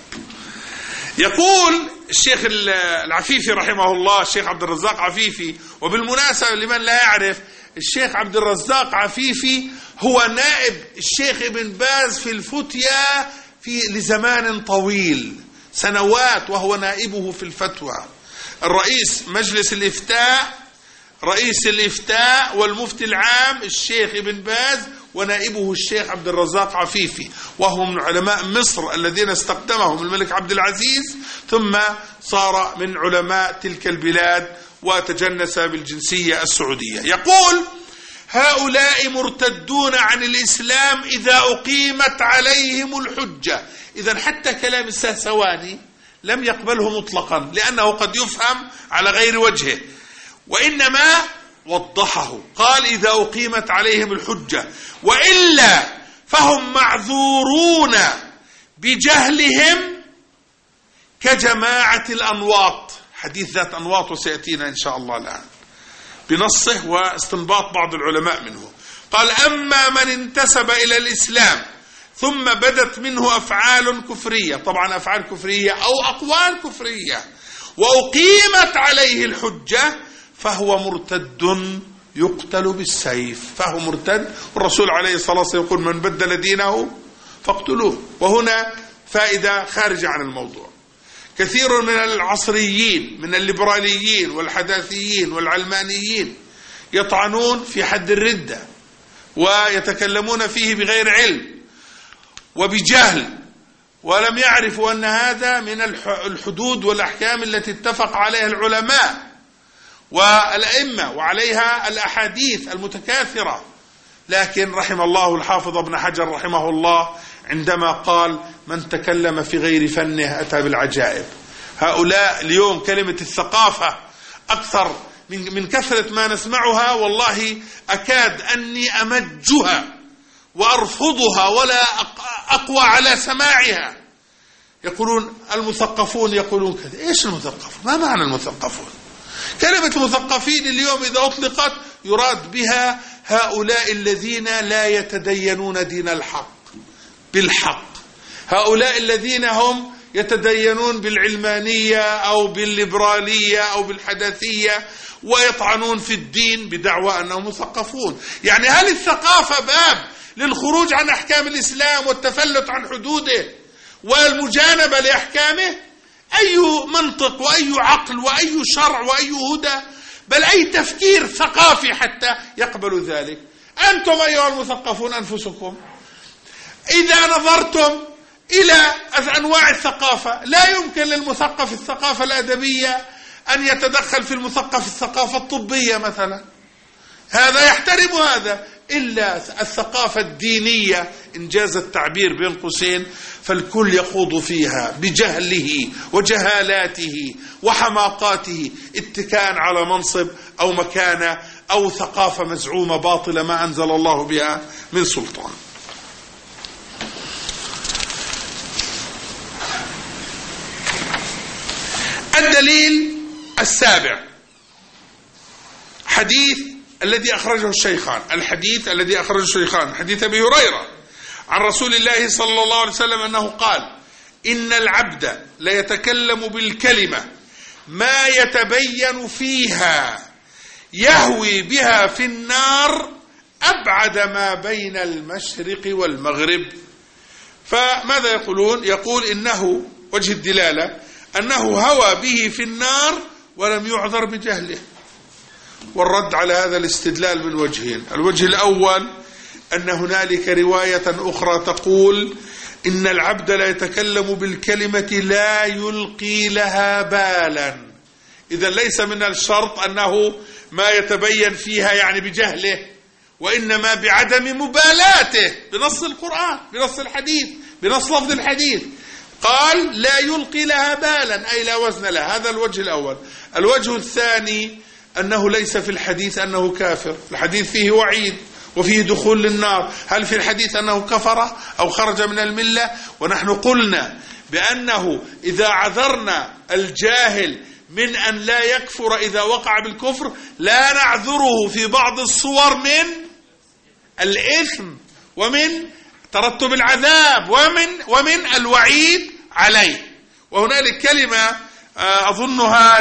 يقول الشيخ العفيفي رحمه الله، الشيخ عبد الرزاق عفيفي، وبالمناسبة لمن لا يعرف، الشيخ عبد الرزاق عفيفي هو نائب الشيخ ابن باز في الفتيا في لزمان طويل سنوات، وهو نائبه في الفتوى. الرئيس مجلس الإفتاء، رئيس الإفتاء والمفتي العام الشيخ ابن باز، ونائبه الشيخ عبد الرزاق عفيفي، وهو من علماء مصر الذين استخدمهم الملك عبد العزيز، ثم صار من علماء تلك البلاد وتجنس بالجنسية السعودية. يقول: هؤلاء مرتدون عن الإسلام إذا أقيمت عليهم الحجة. إذن حتى كلام السهسواني لم يقبله مطلقا، لأنه قد يفهم على غير وجهه، وإنما وضحه، قال: إذا أقيمت عليهم الحجة، وإلا فهم معذورون بجهلهم كجماعة الأنواط. حديث ذات أنواط وسيأتينا إن شاء الله الآن بنصه واستنباط بعض العلماء منه. قال: أما من انتسب إلى الإسلام ثم بدت منه أفعال كفرية، طبعا أفعال كفرية أو أقوال كفرية، وأقيمت عليه الحجة، فهو مرتد يقتل بالسيف، فهو مرتد. والرسول عليه الصلاة والسلام يقول: من بدل دينه فاقتلوه. وهنا فائدة خارجة عن الموضوع. كثير من العصريين من الليبراليين والحداثيين والعلمانيين يطعنون في حد الردة ويتكلمون فيه بغير علم وبجهل، ولم يعرفوا أن هذا من الحدود والأحكام التي اتفق عليها العلماء والأئمة وعليها الأحاديث المتكاثرة. لكن رحم الله الحافظ ابن حجر رحمه الله عندما قال: من تكلم في غير فنه أتى بالعجائب. هؤلاء اليوم كلمة الثقافة أكثر من من كثرة ما نسمعها، والله أكاد أني أمجها وأرفضها ولا أقوى على سماعها. يقولون المثقفون يقولون كذا. إيش المثقفون؟ ما معنى المثقفون؟ كلمة مثقفين اليوم إذا أطلقت يراد بها هؤلاء الذين لا يتدينون دين الحق بالحق، هؤلاء الذين هم يتدينون بالعلمانية أو بالليبرالية أو بالحداثية ويطعنون في الدين بدعوى أنهم مثقفون. يعني هل الثقافة باب للخروج عن أحكام الإسلام والتفلت عن حدوده والمجانبة لأحكامه؟ أي منطق وأي عقل وأي شرع وأي هدى، بل أي تفكير ثقافي حتى يقبل ذلك؟ أنتم أيها المثقفون أنفسكم إذا نظرتم إلى أنواع الثقافة. لا يمكن للمثقف الثقافة الأدبية أن يتدخل في المثقف الثقافة الطبية مثلا، هذا يحترم هذا. إلا الثقافة الدينية إنجاز التعبير بين قوسين فالكل يخوض فيها بجهله وجهالاته وحماقاته اتكاء على منصب أو مكانة أو ثقافة مزعومة باطلة ما أنزل الله بها من سلطان. الدليل السابع حديث الذي أخرجه الشيخان، الحديث الذي أخرجه الشيخان حديث أبي هريرة عن رسول الله صلى الله عليه وسلم أنه قال: إن العبد ليتكلم بالكلمة ما يتبين فيها يهوي بها في النار أبعد ما بين المشرق والمغرب. فماذا يقولون؟ يقول إنه وجه الدلالة أنه هوى به في النار ولم يعذر بجهله. والرد على هذا الاستدلال من وجهين: الوجه الأول أن هنالك رواية أخرى تقول إن العبد لا يتكلم بالكلمة لا يلقي لها بالا. إذا ليس من الشرط أنه ما يتبين فيها يعني بجهله، وإنما بعدم مبالاته بنص القرآن بنص الحديث بنص لفظ الحديث. قال لا يلقي لها بالا أي لا وزن لها. هذا الوجه الأول. الوجه الثاني أنه ليس في الحديث أنه كافر، الحديث فيه وعيد وفيه دخول للنار. هل في الحديث أنه كفر أو خرج من الملة؟ ونحن قلنا بأنه إذا عذرنا الجاهل من أن لا يكفر إذا وقع بالكفر لا نعذره في بعض الصور من الإثم ومن ترتب العذاب ومن ومن الوعيد عليه. وهنالك كلمة أظنها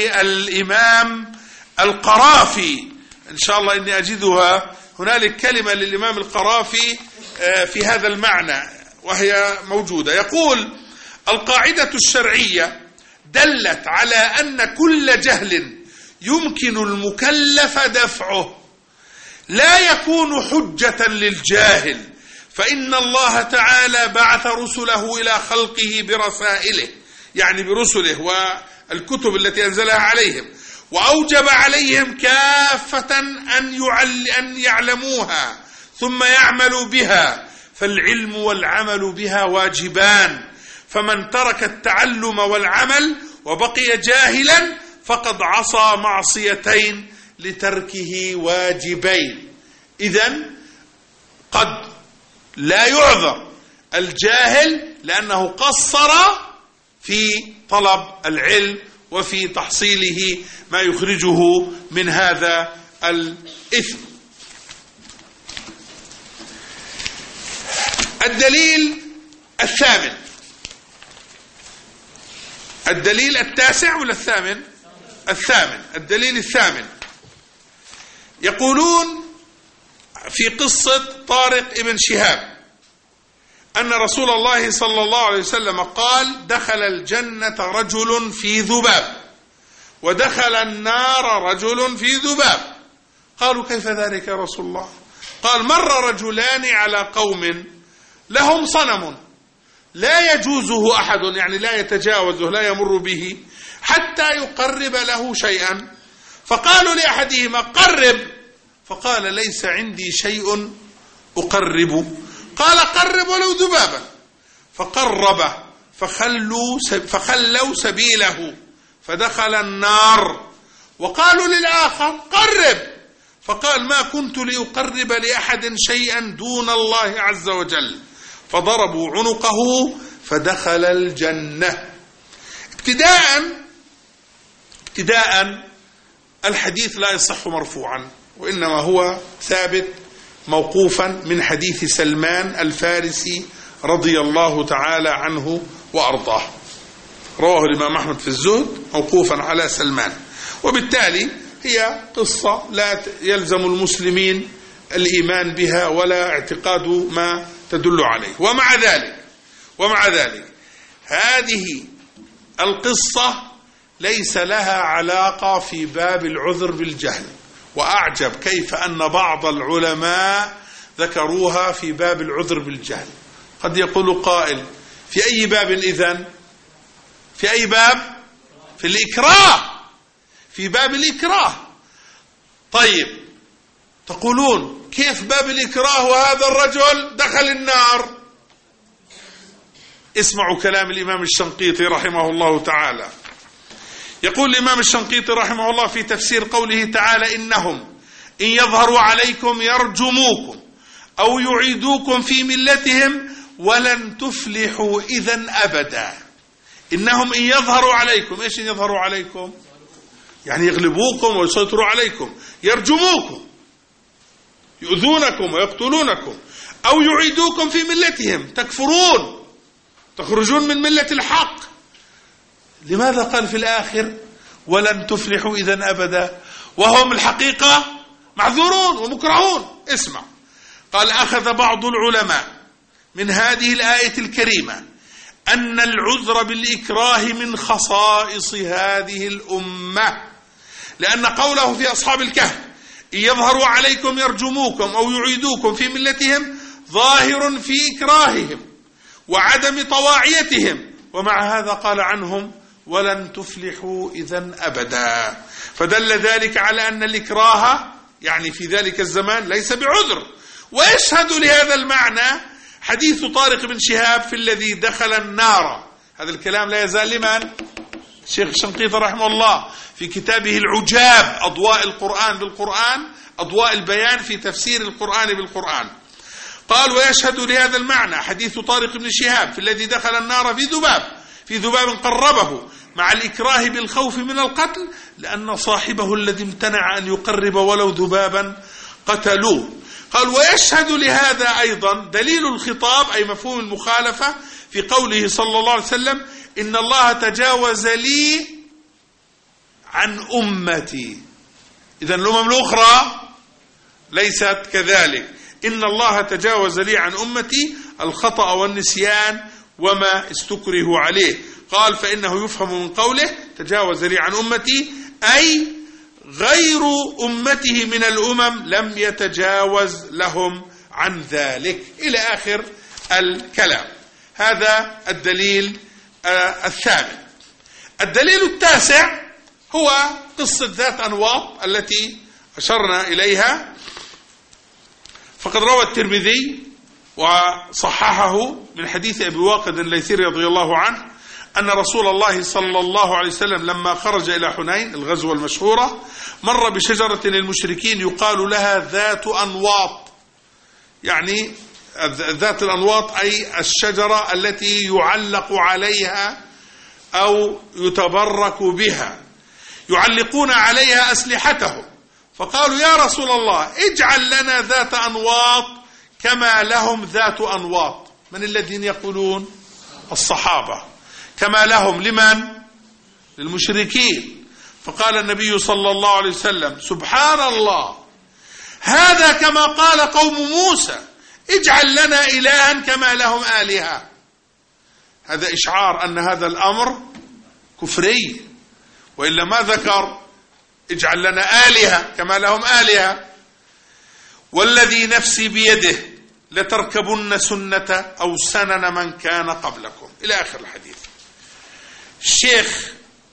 للإمام القرافي، إن شاء الله إني أجدها، هنالك كلمة للإمام القرافي في هذا المعنى وهي موجودة. يقول: القاعدة الشرعية دلت على أن كل جهل يمكن المكلف دفعه لا يكون حجة للجاهل، فإن الله تعالى بعث رسله إلى خلقه برسائله يعني برسله والكتب التي أنزلها عليهم، وأوجب عليهم كافة أن يعلموها ثم يعملوا بها، فالعلم والعمل بها واجبان، فمن ترك التعلم والعمل وبقي جاهلا فقد عصى معصيتين لتركه واجبين. إذن قد لا يعذر الجاهل لأنه قصر في طلب العلم وفي تحصيله ما يخرجه من هذا الإثم. الدليل الثامن، الدليل التاسع ولا الثامن؟ الثامن. الدليل الثامن يقولون في قصة طارق ابن شهاب أن رسول الله صلى الله عليه وسلم قال: دخل الجنة رجل في ذباب ودخل النار رجل في ذباب. قالوا: كيف ذلك يا رسول الله؟ قال: مر رجلان على قوم لهم صنم لا يجوزه أحد يعني لا يتجاوزه لا يمر به حتى يقرب له شيئا، فقالوا لأحدهما: قرب، فقال: ليس عندي شيء أقرب. قال: قرب ولو ذبابا، فقرب فخلوا فخلوا سبيله فدخل النار. وقالوا للآخر: قرب، فقال: ما كنت لأقرب لأحد شيئا دون الله عز وجل، فضربوا عنقه فدخل الجنة. ابتداء ابتداء الحديث لا يصح مرفوعا، وإنما هو ثابت موقوفا من حديث سلمان الفارسي رضي الله تعالى عنه وأرضاه، رواه الإمام أحمد في الزهد موقوفا على سلمان، وبالتالي هي قصة لا يلزم المسلمين الإيمان بها ولا اعتقاد ما تدل عليه. ومع ذلك ومع ذلك هذه القصة ليس لها علاقة في باب العذر بالجهل، وأعجب كيف أن بعض العلماء ذكروها في باب العذر بالجهل. قد يقول قائل: في أي باب إذن؟ في أي باب؟ في الإكراه، في باب الإكراه. طيب تقولون كيف باب الإكراه وهذا الرجل دخل النار؟ اسمعوا كلام الإمام الشنقيطي رحمه الله تعالى. يقول الإمام الشنقيطي رحمه الله في تفسير قوله تعالى: إنهم إن يظهروا عليكم يرجموكم أو يعيدوكم في ملتهم ولن تفلحوا إذن أبدا. إنهم إن يظهروا عليكم، إيش إن يظهروا عليكم؟ يعني يغلبوكم ويسيطروا عليكم، يرجموكم، يؤذونكم ويقتلونكم، أو يعيدوكم في ملتهم، تكفرون، تخرجون من ملة الحق. لماذا قال في الآخر ولن تفلحوا إذن أبدا وهم الحقيقة معذورون ومكرهون؟ اسمع، قال: أخذ بعض العلماء من هذه الآية الكريمة أن العذر بالإكراه من خصائص هذه الأمة، لأن قوله في أصحاب الكهف: إن يظهروا عليكم يرجموكم أو يعيدوكم في ملتهم، ظاهر في إكراههم وعدم طواعيتهم، ومع هذا قال عنهم: ولن تفلحوا إذن أبدا. فدل ذلك على أن الإكراه يعني في ذلك الزمان ليس بعذر. ويشهد لهذا المعنى حديث طارق بن شهاب في الذي دخل النار. هذا الكلام لا يزال لمن؟ الشيخ الشنقيطي رحمه الله في كتابه العجاب، أضواء القرآن بالقرآن، أضواء البيان في تفسير القرآن بالقرآن. قال: ويشهد لهذا المعنى حديث طارق بن شهاب في الذي دخل النار في ذباب في ذباب قربه مع الإكراه بالخوف من القتل، لأن صاحبه الذي امتنع أن يقرب ولو ذبابا قتلوه. قال: ويشهد لهذا أيضا دليل الخطاب أي مفهوم المخالفة في قوله صلى الله عليه وسلم: إن الله تجاوز لي عن أمتي. إذن الأمم الأخرى ليست كذلك. إن الله تجاوز لي عن أمتي الخطأ والنسيان وما استكرهوا عليه. قال: فإنه يفهم من قوله تجاوز لي عن أمتي أي غير أمته من الأمم لم يتجاوز لهم عن ذلك، إلى آخر الكلام. هذا الدليل الثامن. الدليل التاسع هو قصة ذات أنواط التي أشرنا إليها. فقد روى الترمذي وصححه من حديث أبي واقد الليثري رضي الله عنه أن رسول الله صلى الله عليه وسلم لما خرج إلى حنين الغزوة المشهورة مر بشجرة المشركين يقال لها ذات أنواط. يعني ذات الأنواط أي الشجرة التي يعلق عليها أو يتبرك بها، يعلقون عليها أسلحتهم. فقالوا: يا رسول الله اجعل لنا ذات أنواط كما لهم ذات أنواط. من الذين يقولون؟ الصحابة. كما لهم لمن؟ للمشركين. فقال النبي صلى الله عليه وسلم: سبحان الله، هذا كما قال قوم موسى: اجعل لنا إلها كما لهم آلهة. هذا إشعار أن هذا الأمر كفري، وإلا ما ذكر اجعل لنا آلهة كما لهم آلهة. والذي نفسي بيده لتركبن سنة أو سنن من كان قبلكم، إلى آخر الحديث. الشيخ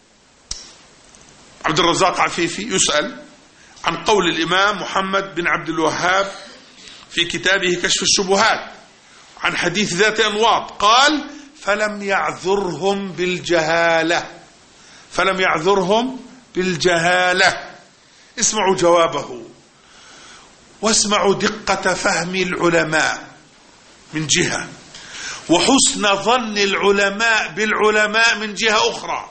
عبد الرزاق عفيفي يسأل عن قول الإمام محمد بن عبد الوهاب في كتابه كشف الشبهات عن حديث ذات أنواط، قال: فلم يعذرهم بالجهالة. فلم يعذرهم بالجهالة. اسمعوا جوابه واسمعوا دقة فهم العلماء من جهة، وحسن ظن العلماء بالعلماء من جهة أخرى.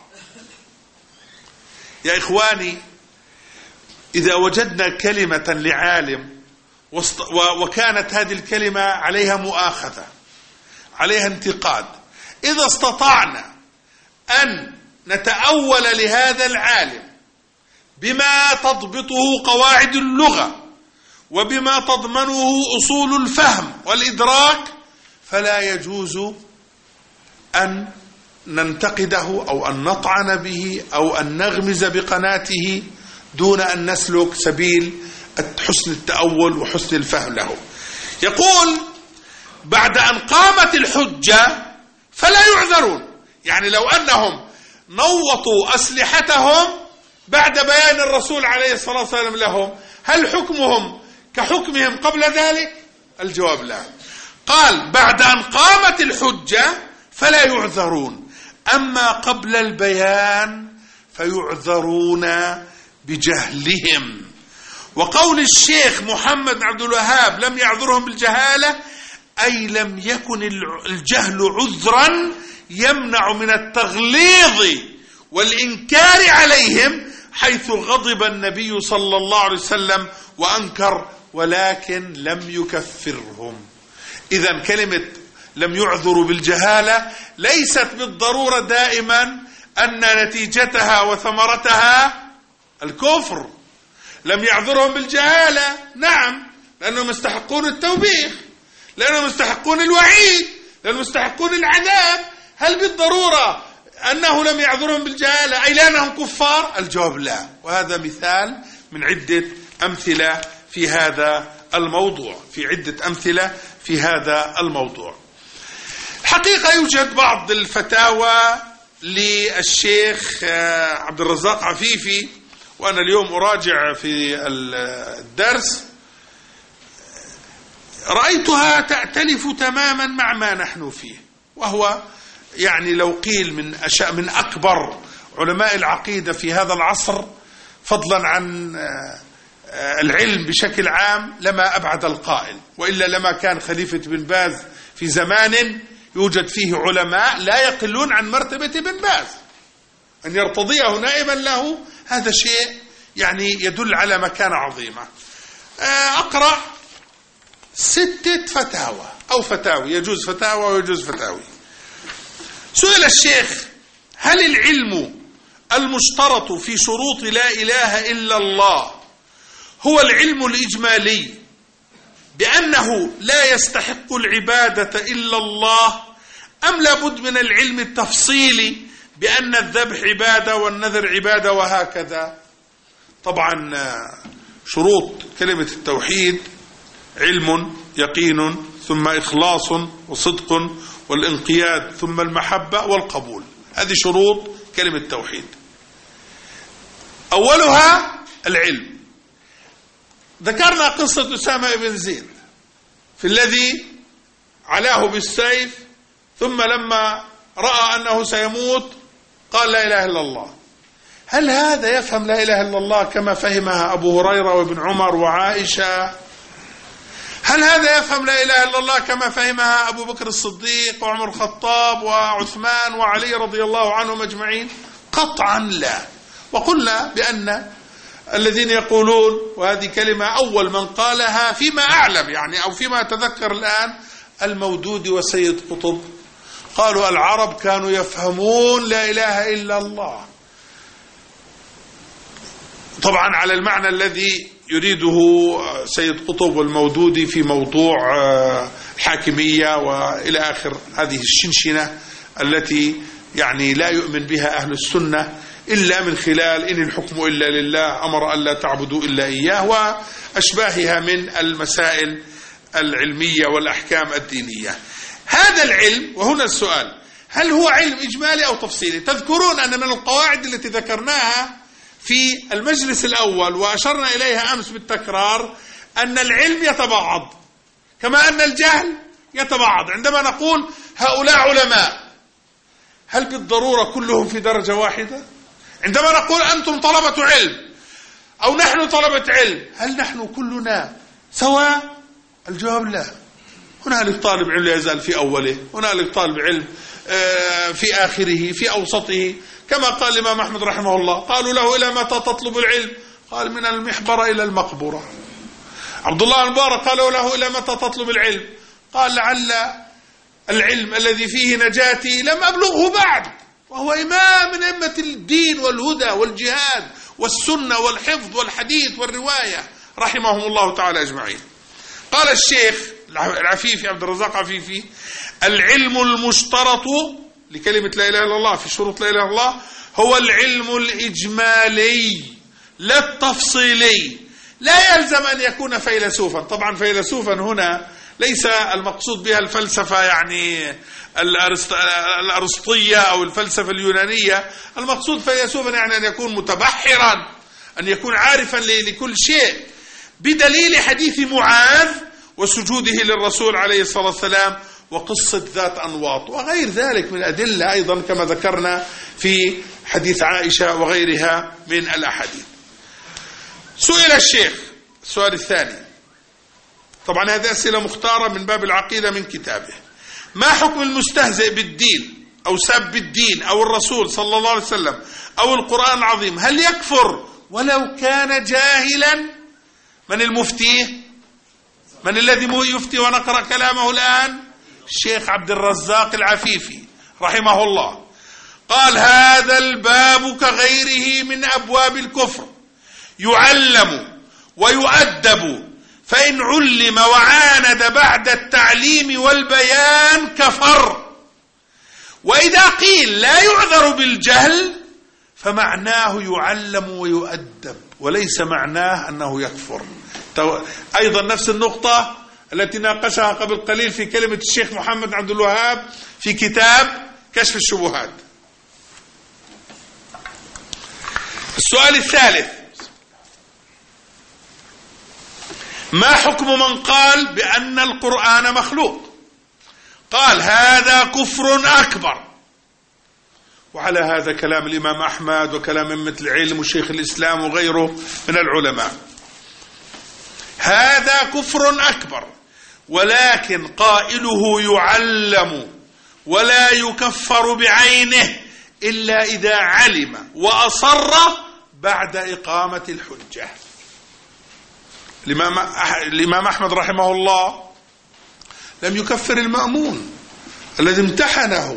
يا إخواني، إذا وجدنا كلمة لعالم وكانت هذه الكلمة عليها مؤاخذة، عليها انتقاد، إذا استطعنا أن نتأول لهذا العالم بما تضبطه قواعد اللغة وبما تضمنه أصول الفهم والإدراك، فلا يجوز أن ننتقده أو أن نطعن به أو أن نغمز بقناته دون أن نسلك سبيل حسن التأول وحسن الفهم له. يقول: بعد أن قامت الحجة فلا يعذرون. يعني لو أنهم نوطوا أسلحتهم بعد بيان الرسول عليه الصلاة والسلام لهم، هل حكمهم كحكمهم قبل ذلك؟ الجواب لا. قال بعد أن قامت الحجة فلا يعذرون، أما قبل البيان فيعذرون بجهلهم. وقول الشيخ محمد بن عبد الوهاب لم يعذرهم بالجهالة، أي لم يكن الجهل عذرا يمنع من التغليظ والإنكار عليهم، حيث غضب النبي صلى الله عليه وسلم وأنكر ولكن لم يكفرهم. إذن كلمة لم يعذروا بالجهالة ليست بالضرورة دائما أن نتيجتها وثمرتها الكفر. لم يعذرهم بالجهالة نعم، لأنهم يستحقون التوبيخ، لأنهم يستحقون الوعيد، لأنهم يستحقون العذاب. هل بالضرورة أنه لم يعذرهم بالجهالة أي لأنهم كفار؟ الجواب لا. وهذا مثال من عدة أمثلة في هذا الموضوع، في عدة أمثلة في هذا الموضوع. الحقيقة يوجد بعض الفتاوى للشيخ عبد الرزاق عفيفي، وأنا اليوم أراجع في الدرس رأيتها تأتلف تماما مع ما نحن فيه، وهو يعني لو قيل من أشياء من أكبر علماء العقيدة في هذا العصر فضلا عن العلم بشكل عام لما أبعد القائل، وإلا لما كان خليفة بن باز في زمان يوجد فيه علماء لا يقلون عن مرتبة بن باز، أن يرتضيه نائبا له هذا شيء يعني يدل على مكانة عظيمة. أقرأ ستة فتاوى أو فتاوي، يجوز فتاوى ويجوز فتاوي. سئل الشيخ: هل العلم المشترط في شروط لا إله إلا الله هو العلم الإجمالي بأنه لا يستحق العبادة إلا الله، أم لابد من العلم التفصيلي بأن الذبح عبادة والنذر عبادة وهكذا؟ طبعا شروط كلمة التوحيد علم يقين ثم إخلاص وصدق والانقياد ثم المحبة والقبول، هذه شروط كلمة التوحيد. أولها العلم. ذكرنا قصة أسامة بن زيد في الذي علاه بالسيف، ثم لما رأى أنه سيموت قال لا إله إلا الله. هل هذا يفهم لا إله إلا الله كما فهمها أبو هريرة وابن عمر وعائشة؟ هل هذا يفهم لا إله إلا الله كما فهمها أبو بكر الصديق وعمر الخطاب وعثمان وعلي رضي الله عنهم أجمعين؟ قطعا لا. وقلنا بأن الذين يقولون، وهذه كلمة أول من قالها فيما أعلم يعني أو فيما أتذكر الآن، المودودي وسيد قطب، قالوا العرب كانوا يفهمون لا إله إلا الله، طبعا على المعنى الذي يريده سيد قطب والمودودي في موضوع الحاكمية وإلى آخر هذه الشنشنة التي يعني لا يؤمن بها أهل السنة إلا من خلال إن الحكم إلا لله، أمر أن لا تعبدوا إلا إياه، وأشباهها من المسائل العلمية والأحكام الدينية. هذا العلم، وهنا السؤال، هل هو علم إجمالي أو تفصيلي؟ تذكرون أن من القواعد التي ذكرناها في المجلس الأول وأشرنا إليها أمس بالتكرار أن العلم يتبعض كما أن الجهل يتبعض. عندما نقول هؤلاء علماء، هل بالضرورة كلهم في درجة واحدة؟ عندما نقول أنتم طلبة علم أو نحن طلبة علم، هل نحن كلنا سواء؟ الجواب لا. هنالك طالب علم لا يزال في أوله، هنالك طالب علم في آخره، في أوسطه، كما قال الإمام أحمد رحمه الله، قالوا له إلى متى تطلب العلم؟ قال من المحبرة إلى المقبرة. عبد الله المبارك قالوا له إلى متى تطلب العلم؟ قال لعل العلم الذي فيه نجاتي لم أبلغه بعد، وهو إمام من أئمة الدين والهدى والجهاد والسنة والحفظ والحديث والرواية رحمهم الله تعالى أجمعين. قال الشيخ العفيفي عبد الرزاق عفيفي: العلم المشترط لكلمة لا إله إلا الله في شروط لا إله إلا الله هو العلم الإجمالي لا التفصيلي، لا يلزم أن يكون فيلسوفا. طبعا فيلسوفا هنا ليس المقصود بها الفلسفة يعني الأرسطية أو الفلسفة اليونانية، المقصود فيلسوفا يعني أن يكون متبحرا، أن يكون عارفا لكل شيء، بدليل حديث معاذ وسجوده للرسول عليه الصلاة والسلام وقصة ذات أنواط وغير ذلك من الأدلة أيضا كما ذكرنا في حديث عائشة وغيرها من الأحاديث. سئل الشيخ السؤال الثاني، طبعا هذه أسئلة مختارة من باب العقيدة من كتابه: ما حكم المستهزئ بالدين أو سب الدين أو الرسول صلى الله عليه وسلم أو القرآن العظيم؟ هل يكفر ولو كان جاهلا؟ من المفتي؟ من الذي يفتي ونقرأ كلامه الآن؟ الشيخ عبد الرزاق العفيفي رحمه الله قال: هذا الباب كغيره من أبواب الكفر يعلم ويؤدب، فإن علم وعاند بعد التعليم والبيان كفر. وإذا قيل لا يعذر بالجهل فمعناه يعلم ويؤدب وليس معناه أنه يكفر. أيضا نفس النقطة التي ناقشها قبل قليل في كلمة الشيخ محمد عبد الوهاب في كتاب كشف الشبهات. السؤال الثالث: ما حكم من قال بأن القرآن مخلوق؟ قال: هذا كفر أكبر. وعلى هذا كلام الإمام أحمد وكلام أئمة العلم وشيخ الإسلام وغيره من العلماء. هذا كفر أكبر، ولكن قائله يعلم ولا يكفر بعينه إلا إذا علم وأصر بعد إقامة الحجة. الإمام أحمد رحمه الله لم يكفر المأمون الذي امتحنه،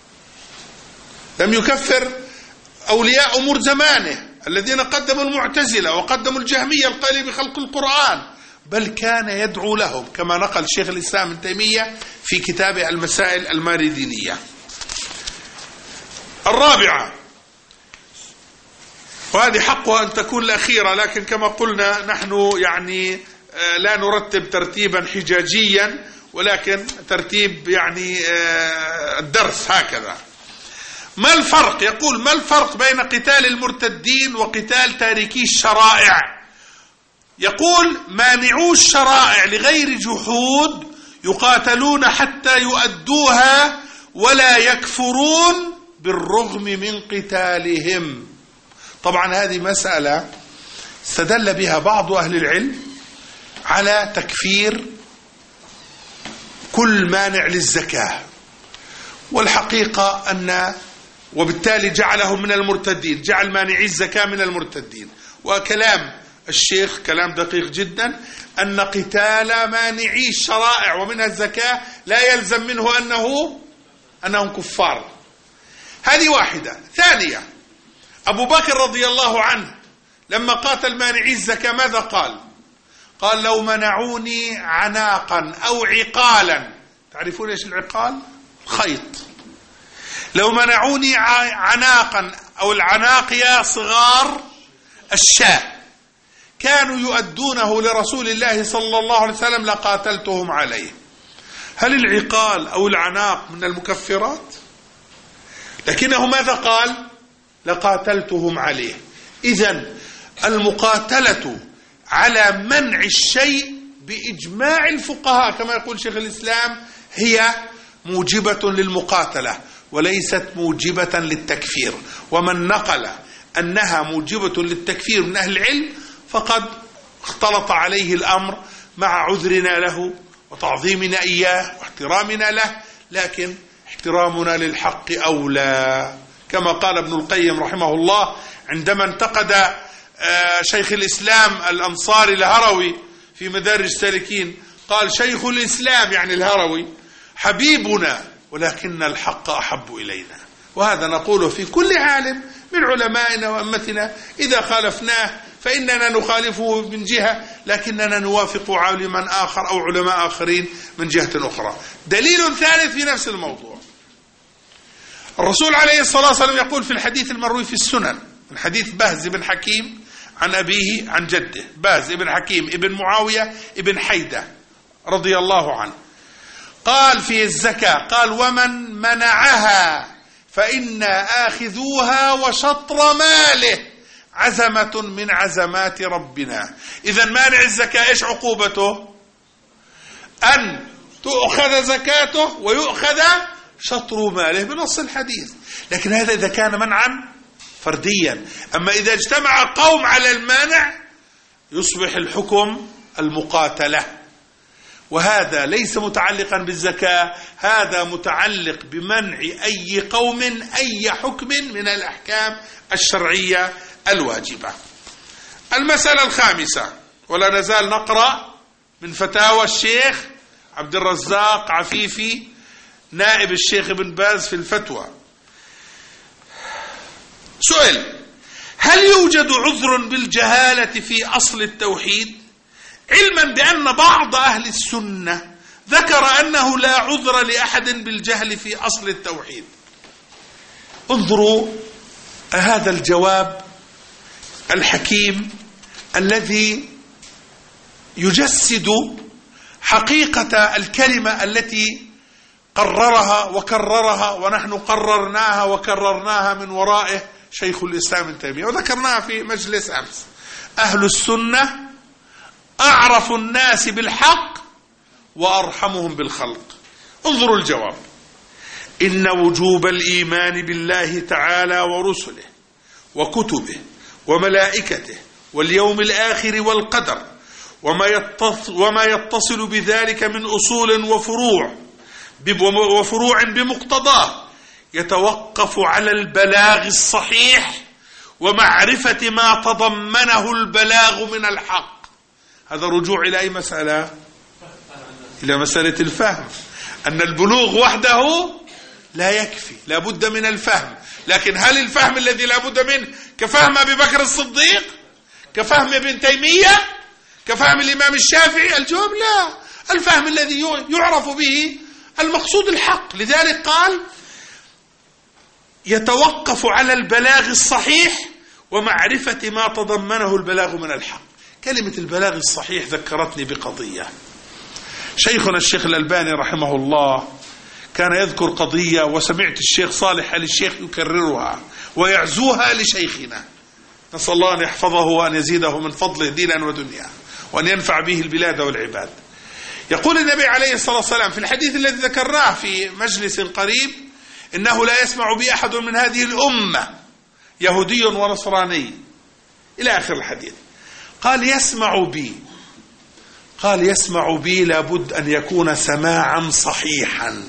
لم يكفر أولياء أمور زمانه الذين قدموا المعتزلة وقدموا الجهمية القائلين بخلق القرآن، بل كان يدعو لهم كما نقل شيخ الإسلام ابن تيمية في كتابه المسائل الماردينية. الرابعة، وهذه حقها أن تكون الأخيرة، لكن كما قلنا نحن يعني لا نرتب ترتيبا حجاجيا ولكن ترتيب يعني الدرس هكذا. ما الفرق؟ يقول: ما الفرق بين قتال المرتدين وقتال تاركي الشرائع؟ يقول: مانعو الشرائع لغير جحود يقاتلون حتى يؤدوها ولا يكفرون بالرغم من قتالهم. طبعا هذه مسألة استدل بها بعض أهل العلم على تكفير كل مانع للزكاة، والحقيقة أن وبالتالي جعلهم من المرتدين، جعل مانعي الزكاة من المرتدين. وكلام الشيخ كلام دقيق جدا، أن قتال مانعي الشرائع ومنها الزكاة لا يلزم منه أنه أنهم كفار. هذه واحدة. ثانية، أبو بكر رضي الله عنه لما قاتل مانعي الزكاة ماذا قال؟ قال: لو منعوني عناقا أو عقالا. تعرفون إيش العقال؟ خيط. لو منعوني عناقا أو العناق يا صغار الشاء كانوا يؤدونه لرسول الله صلى الله عليه وسلم لقاتلتهم عليه. هل العقال أو العناق من المكفرات؟ لكنه ماذا قال؟ لقاتلتهم عليه. إذن المقاتلة على منع الشيء بإجماع الفقهاء كما يقول شيخ الإسلام هي موجبة للمقاتلة وليست موجبة للتكفير. ومن نقل أنها موجبة للتكفير من أهل العلم فقد اختلط عليه الأمر مع عذرنا له وتعظيمنا إياه واحترامنا له، لكن احترامنا للحق أولى. كما قال ابن القيم رحمه الله عندما انتقد شيخ الإسلام الأنصاري الهروي في مدارج السالكين، قال: شيخ الإسلام يعني الهروي حبيبنا ولكن الحق أحب إلينا. وهذا نقوله في كل عالم من علمائنا وأمتنا، إذا خالفناه فإننا نخالفه من جهة لكننا نوافق عالما آخر أو علماء آخرين من جهة أخرى. دليل ثالث في نفس الموضوع، الرسول عليه الصلاة والسلام يقول في الحديث المروي في السنن من حديث بهز بن حكيم عن أبيه عن جده، بهز بن حكيم ابن معاوية ابن حيدة رضي الله عنه قال في الزكاة، قال ومن منعها فإنا آخذوها وشطر ماله عزمة من عزمات ربنا. إذا مانع الزكاة إيش عقوبته؟ أن تؤخذ زكاته ويؤخذ شطر ماله بنص الحديث. لكن هذا إذا كان منعا فرديا. أما إذا اجتمع قوم على المانع يصبح الحكم المقاتلة، وهذا ليس متعلقا بالزكاة، هذا متعلق بمنع أي قوم أي حكم من الأحكام الشرعية الواجبة. المسألة الخامسة، ولا نزال نقرأ من فتاوى الشيخ عبد الرزاق عفيفي نائب الشيخ ابن باز في الفتوى. سؤال: هل يوجد عذر بالجهالة في أصل التوحيد؟ علما بأن بعض أهل السنة ذكر أنه لا عذر لأحد بالجهل في أصل التوحيد. انظروا هذا الجواب الحكيم الذي يجسد حقيقة الكلمة التي قررها وكررها ونحن قررناها وكررناها من ورائه شيخ الإسلام ابن تيمية، وذكرناها في مجلس أمس: أهل السنة أعرف الناس بالحق وأرحمهم بالخلق. انظروا الجواب: إن وجوب الإيمان بالله تعالى ورسله وكتبه وملائكته واليوم الآخر والقدر وما يتصل بذلك من أصول وفروع وفروع بمقتضاه يتوقف على البلاغ الصحيح ومعرفة ما تضمنه البلاغ من الحق. هذا رجوع إلى أي مسألة؟ إلى مسألة الفهم، أن البلوغ وحده لا يكفي، لا بد من الفهم. لكن هل الفهم الذي لا بد منه كفهم أبي بكر الصديق، كفهم ابن تيمية، كفهم الإمام الشافعي؟ الجواب لا، الفهم الذي يعرف به المقصود الحق. لذلك قال يتوقف على البلاغ الصحيح ومعرفة ما تضمنه البلاغ من الحق. كلمة البلاغ الصحيح ذكرتني بقضية. شيخنا الشيخ الألباني رحمه الله كان يذكر قضية، وسمعت الشيخ صالح آل الشيخ يكررها ويعزوها لشيخنا، نسأل الله أن يحفظه وأن يزيده من فضله دينا ودنيا وأن ينفع به البلاد والعباد. يقول النبي عليه الصلاة والسلام في الحديث الذي ذكرناه في مجلس قريب: إنه لا يسمع بي أحد من هذه الأمة يهودي ونصراني، إلى آخر الحديث. قال يسمع بي، قال يسمع بي لابد أن يكون سماعا صحيحا،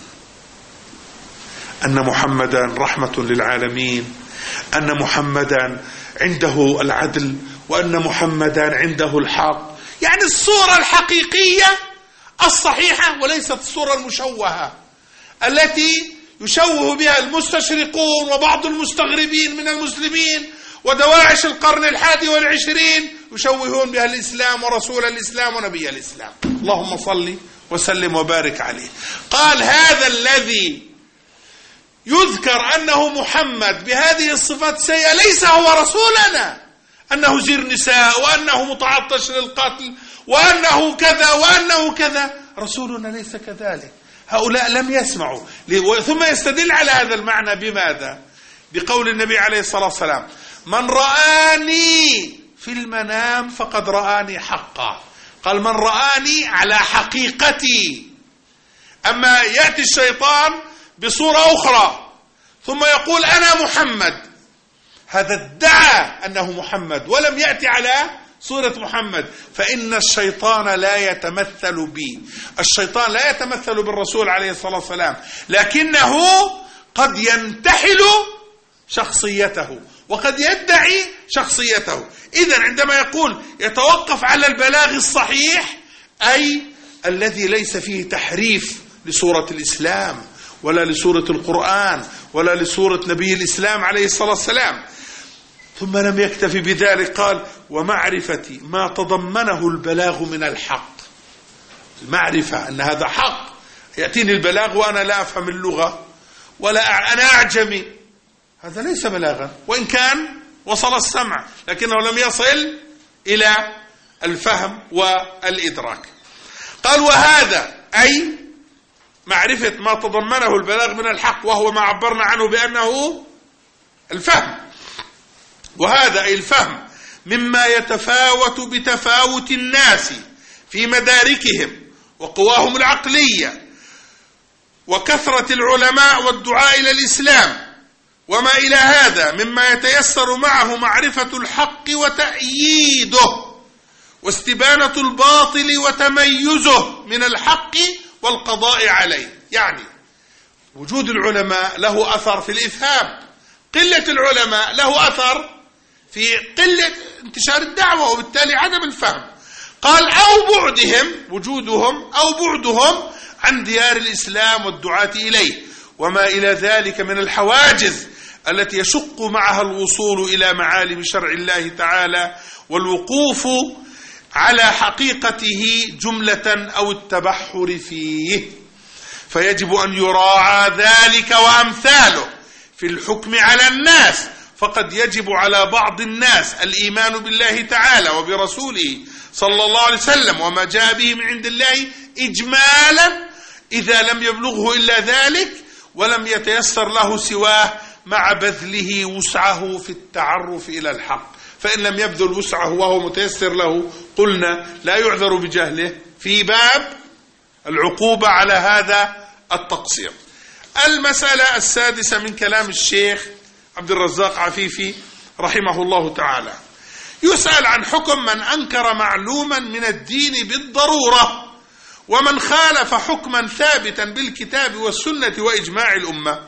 أن محمدا رحمة للعالمين، أن محمدا عنده العدل، وأن محمدا عنده الحق، يعني الصورة الحقيقية الصحيحة، وليست الصورة المشوهة التي يشوه بها المستشرقون وبعض المستغربين من المسلمين ودواعش القرن الحادي والعشرين، يشوهون بها الإسلام ورسول الإسلام ونبي الإسلام، اللهم صل وسلم وبارك عليه. قال هذا الذي يذكر أنه محمد بهذه الصفات السيئة ليس هو رسولنا، أنه زير نساء، وأنه متعطش للقتل، وأنه كذا وأنه كذا. رسولنا ليس كذلك. هؤلاء لم يسمعوا. ثم يستدل على هذا المعنى بماذا؟ بقول النبي عليه الصلاة والسلام: من رآني في المنام فقد رآني حقا. قال من رآني على حقيقتي. أما يأتي الشيطان بصورة أخرى ثم يقول أنا محمد، هذا ادعى أنه محمد ولم يأتي على صورة محمد، فإن الشيطان لا يتمثل بي. الشيطان لا يتمثل بالرسول عليه الصلاة والسلام، لكنه قد ينتحل شخصيته وقد يدعي شخصيته. إذن عندما يقول يتوقف على البلاغ الصحيح، أي الذي ليس فيه تحريف لصورة الإسلام ولا لصورة القرآن ولا لصورة نبي الإسلام عليه الصلاة والسلام. ثم لم يكتفي بذلك، قال ومعرفة ما تضمنه البلاغ من الحق. المعرفة أن هذا حق، يأتيني البلاغ وأنا لا أفهم اللغة ولا أنا أعجمي، هذا ليس بلاغا، وإن كان وصل السمع لكنه لم يصل إلى الفهم والإدراك. قال وهذا أي معرفة ما تضمنه البلاغ من الحق، وهو ما عبرنا عنه بأنه الفهم، وهذا أي الفهم مما يتفاوت بتفاوت الناس في مداركهم وقواهم العقلية وكثرة العلماء والدعاء إلى الإسلام وما إلى هذا، مما يتيسر معه معرفة الحق وتأييده واستبانة الباطل وتميزه من الحق والقضاء عليه. يعني وجود العلماء له أثر في الإفهام، قلة العلماء له أثر في قلة انتشار الدعوة وبالتالي عدم الفهم. قال أو بعدهم، وجودهم أو بعدهم عن ديار الإسلام والدعاة إليه وما إلى ذلك من الحواجز التي يشق معها الوصول إلى معالم شرع الله تعالى والوقوف على حقيقته جملة أو التبحر فيه، فيجب أن يراعى ذلك وأمثاله في الحكم على الناس. فقد يجب على بعض الناس الإيمان بالله تعالى وبرسوله صلى الله عليه وسلم وما جاء به من عند الله إجمالا إذا لم يبلغه إلا ذلك ولم يتيسر له سواه، مع بذله وسعه في التعرف إلى الحق. فإن لم يبذل وسعه وهو متيسر له قلنا لا يعذر بجهله في باب العقوبة على هذا التقصير. المسألة السادسة من كلام الشيخ عبد الرزاق عفيفي رحمه الله تعالى، يسأل عن حكم من أنكر معلوما من الدين بالضرورة ومن خالف حكما ثابتا بالكتاب والسنة وإجماع الأمة.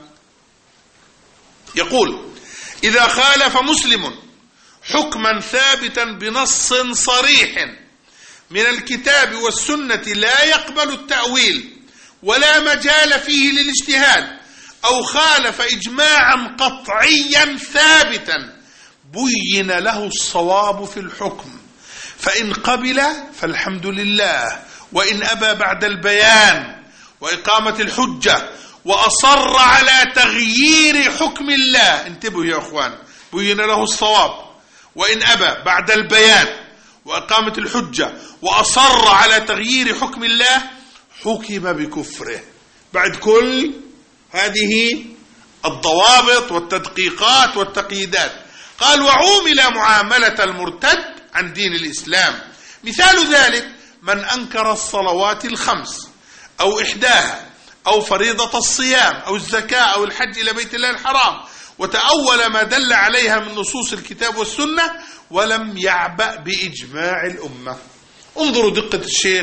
يقول إذا خالف مسلم حكما ثابتا بنص صريح من الكتاب والسنة لا يقبل التأويل ولا مجال فيه للاجتهاد، أو خالف إجماعا قطعيا ثابتا بين له الصواب في الحكم، فإن قبل فالحمد لله، وإن أبى بعد البيان وإقامة الحجة وأصر على تغيير حكم الله، انتبهوا يا أخوان، بين له الصواب، وإن أبى بعد البيان وإقامة الحجة وأصر على تغيير حكم الله حكم بكفره بعد كل هذه الضوابط والتدقيقات والتقييدات. قال وعومل معاملة المرتد عن دين الإسلام. مثال ذلك من أنكر الصلوات الخمس أو إحداها أو فريضة الصيام أو الزكاة أو الحج إلى بيت الله الحرام وتأول ما دل عليها من نصوص الكتاب والسنة ولم يعبأ بإجماع الأمة. انظروا دقة الشيخ،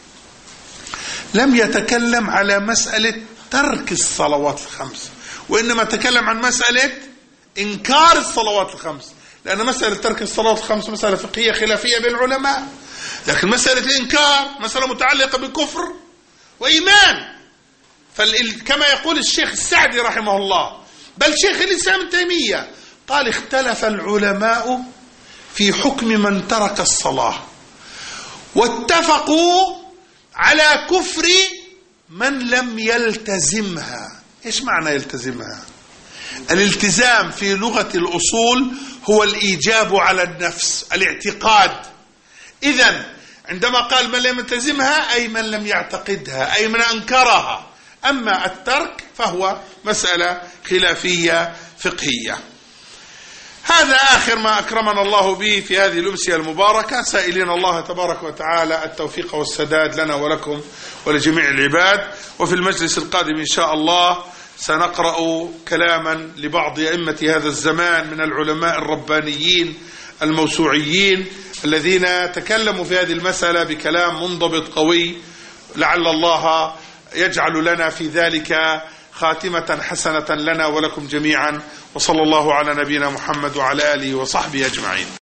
لم يتكلم على مسألة ترك الصلوات الخمس، وإنما تكلم عن مسألة إنكار الصلوات الخمس، لأن مسألة ترك الصلوات الخمس مسألة فقهية خلافية بين العلماء، لكن مسألة الإنكار مسألة متعلقة بكفر وإيمان. فكما يقول الشيخ السعدي رحمه الله، بل شيخ الإسلام ابن تيمية قال اختلف العلماء في حكم من ترك الصلاة واتفقوا على كفر من لم يلتزمها. إيش معنى يلتزمها؟ الالتزام في لغة الأصول هو الإيجاب على النفس، الاعتقاد. إذن عندما قال من لم يلتزمها أي من لم يعتقدها، أي من أنكرها. أما الترك فهو مسألة خلافية فقهية. هذا آخر ما أكرمنا الله به في هذه الأمسية المباركة، سائلين الله تبارك وتعالى التوفيق والسداد لنا ولكم ولجميع العباد. وفي المجلس القادم إن شاء الله سنقرأ كلاما لبعض أئمة هذا الزمان من العلماء الربانيين الموسوعيين الذين تكلموا في هذه المسألة بكلام منضبط قوي، لعل الله يجعل لنا في ذلك خاتمة حسنة لنا ولكم جميعا. وصلى الله على نبينا محمد وعلى آله وصحبه أجمعين.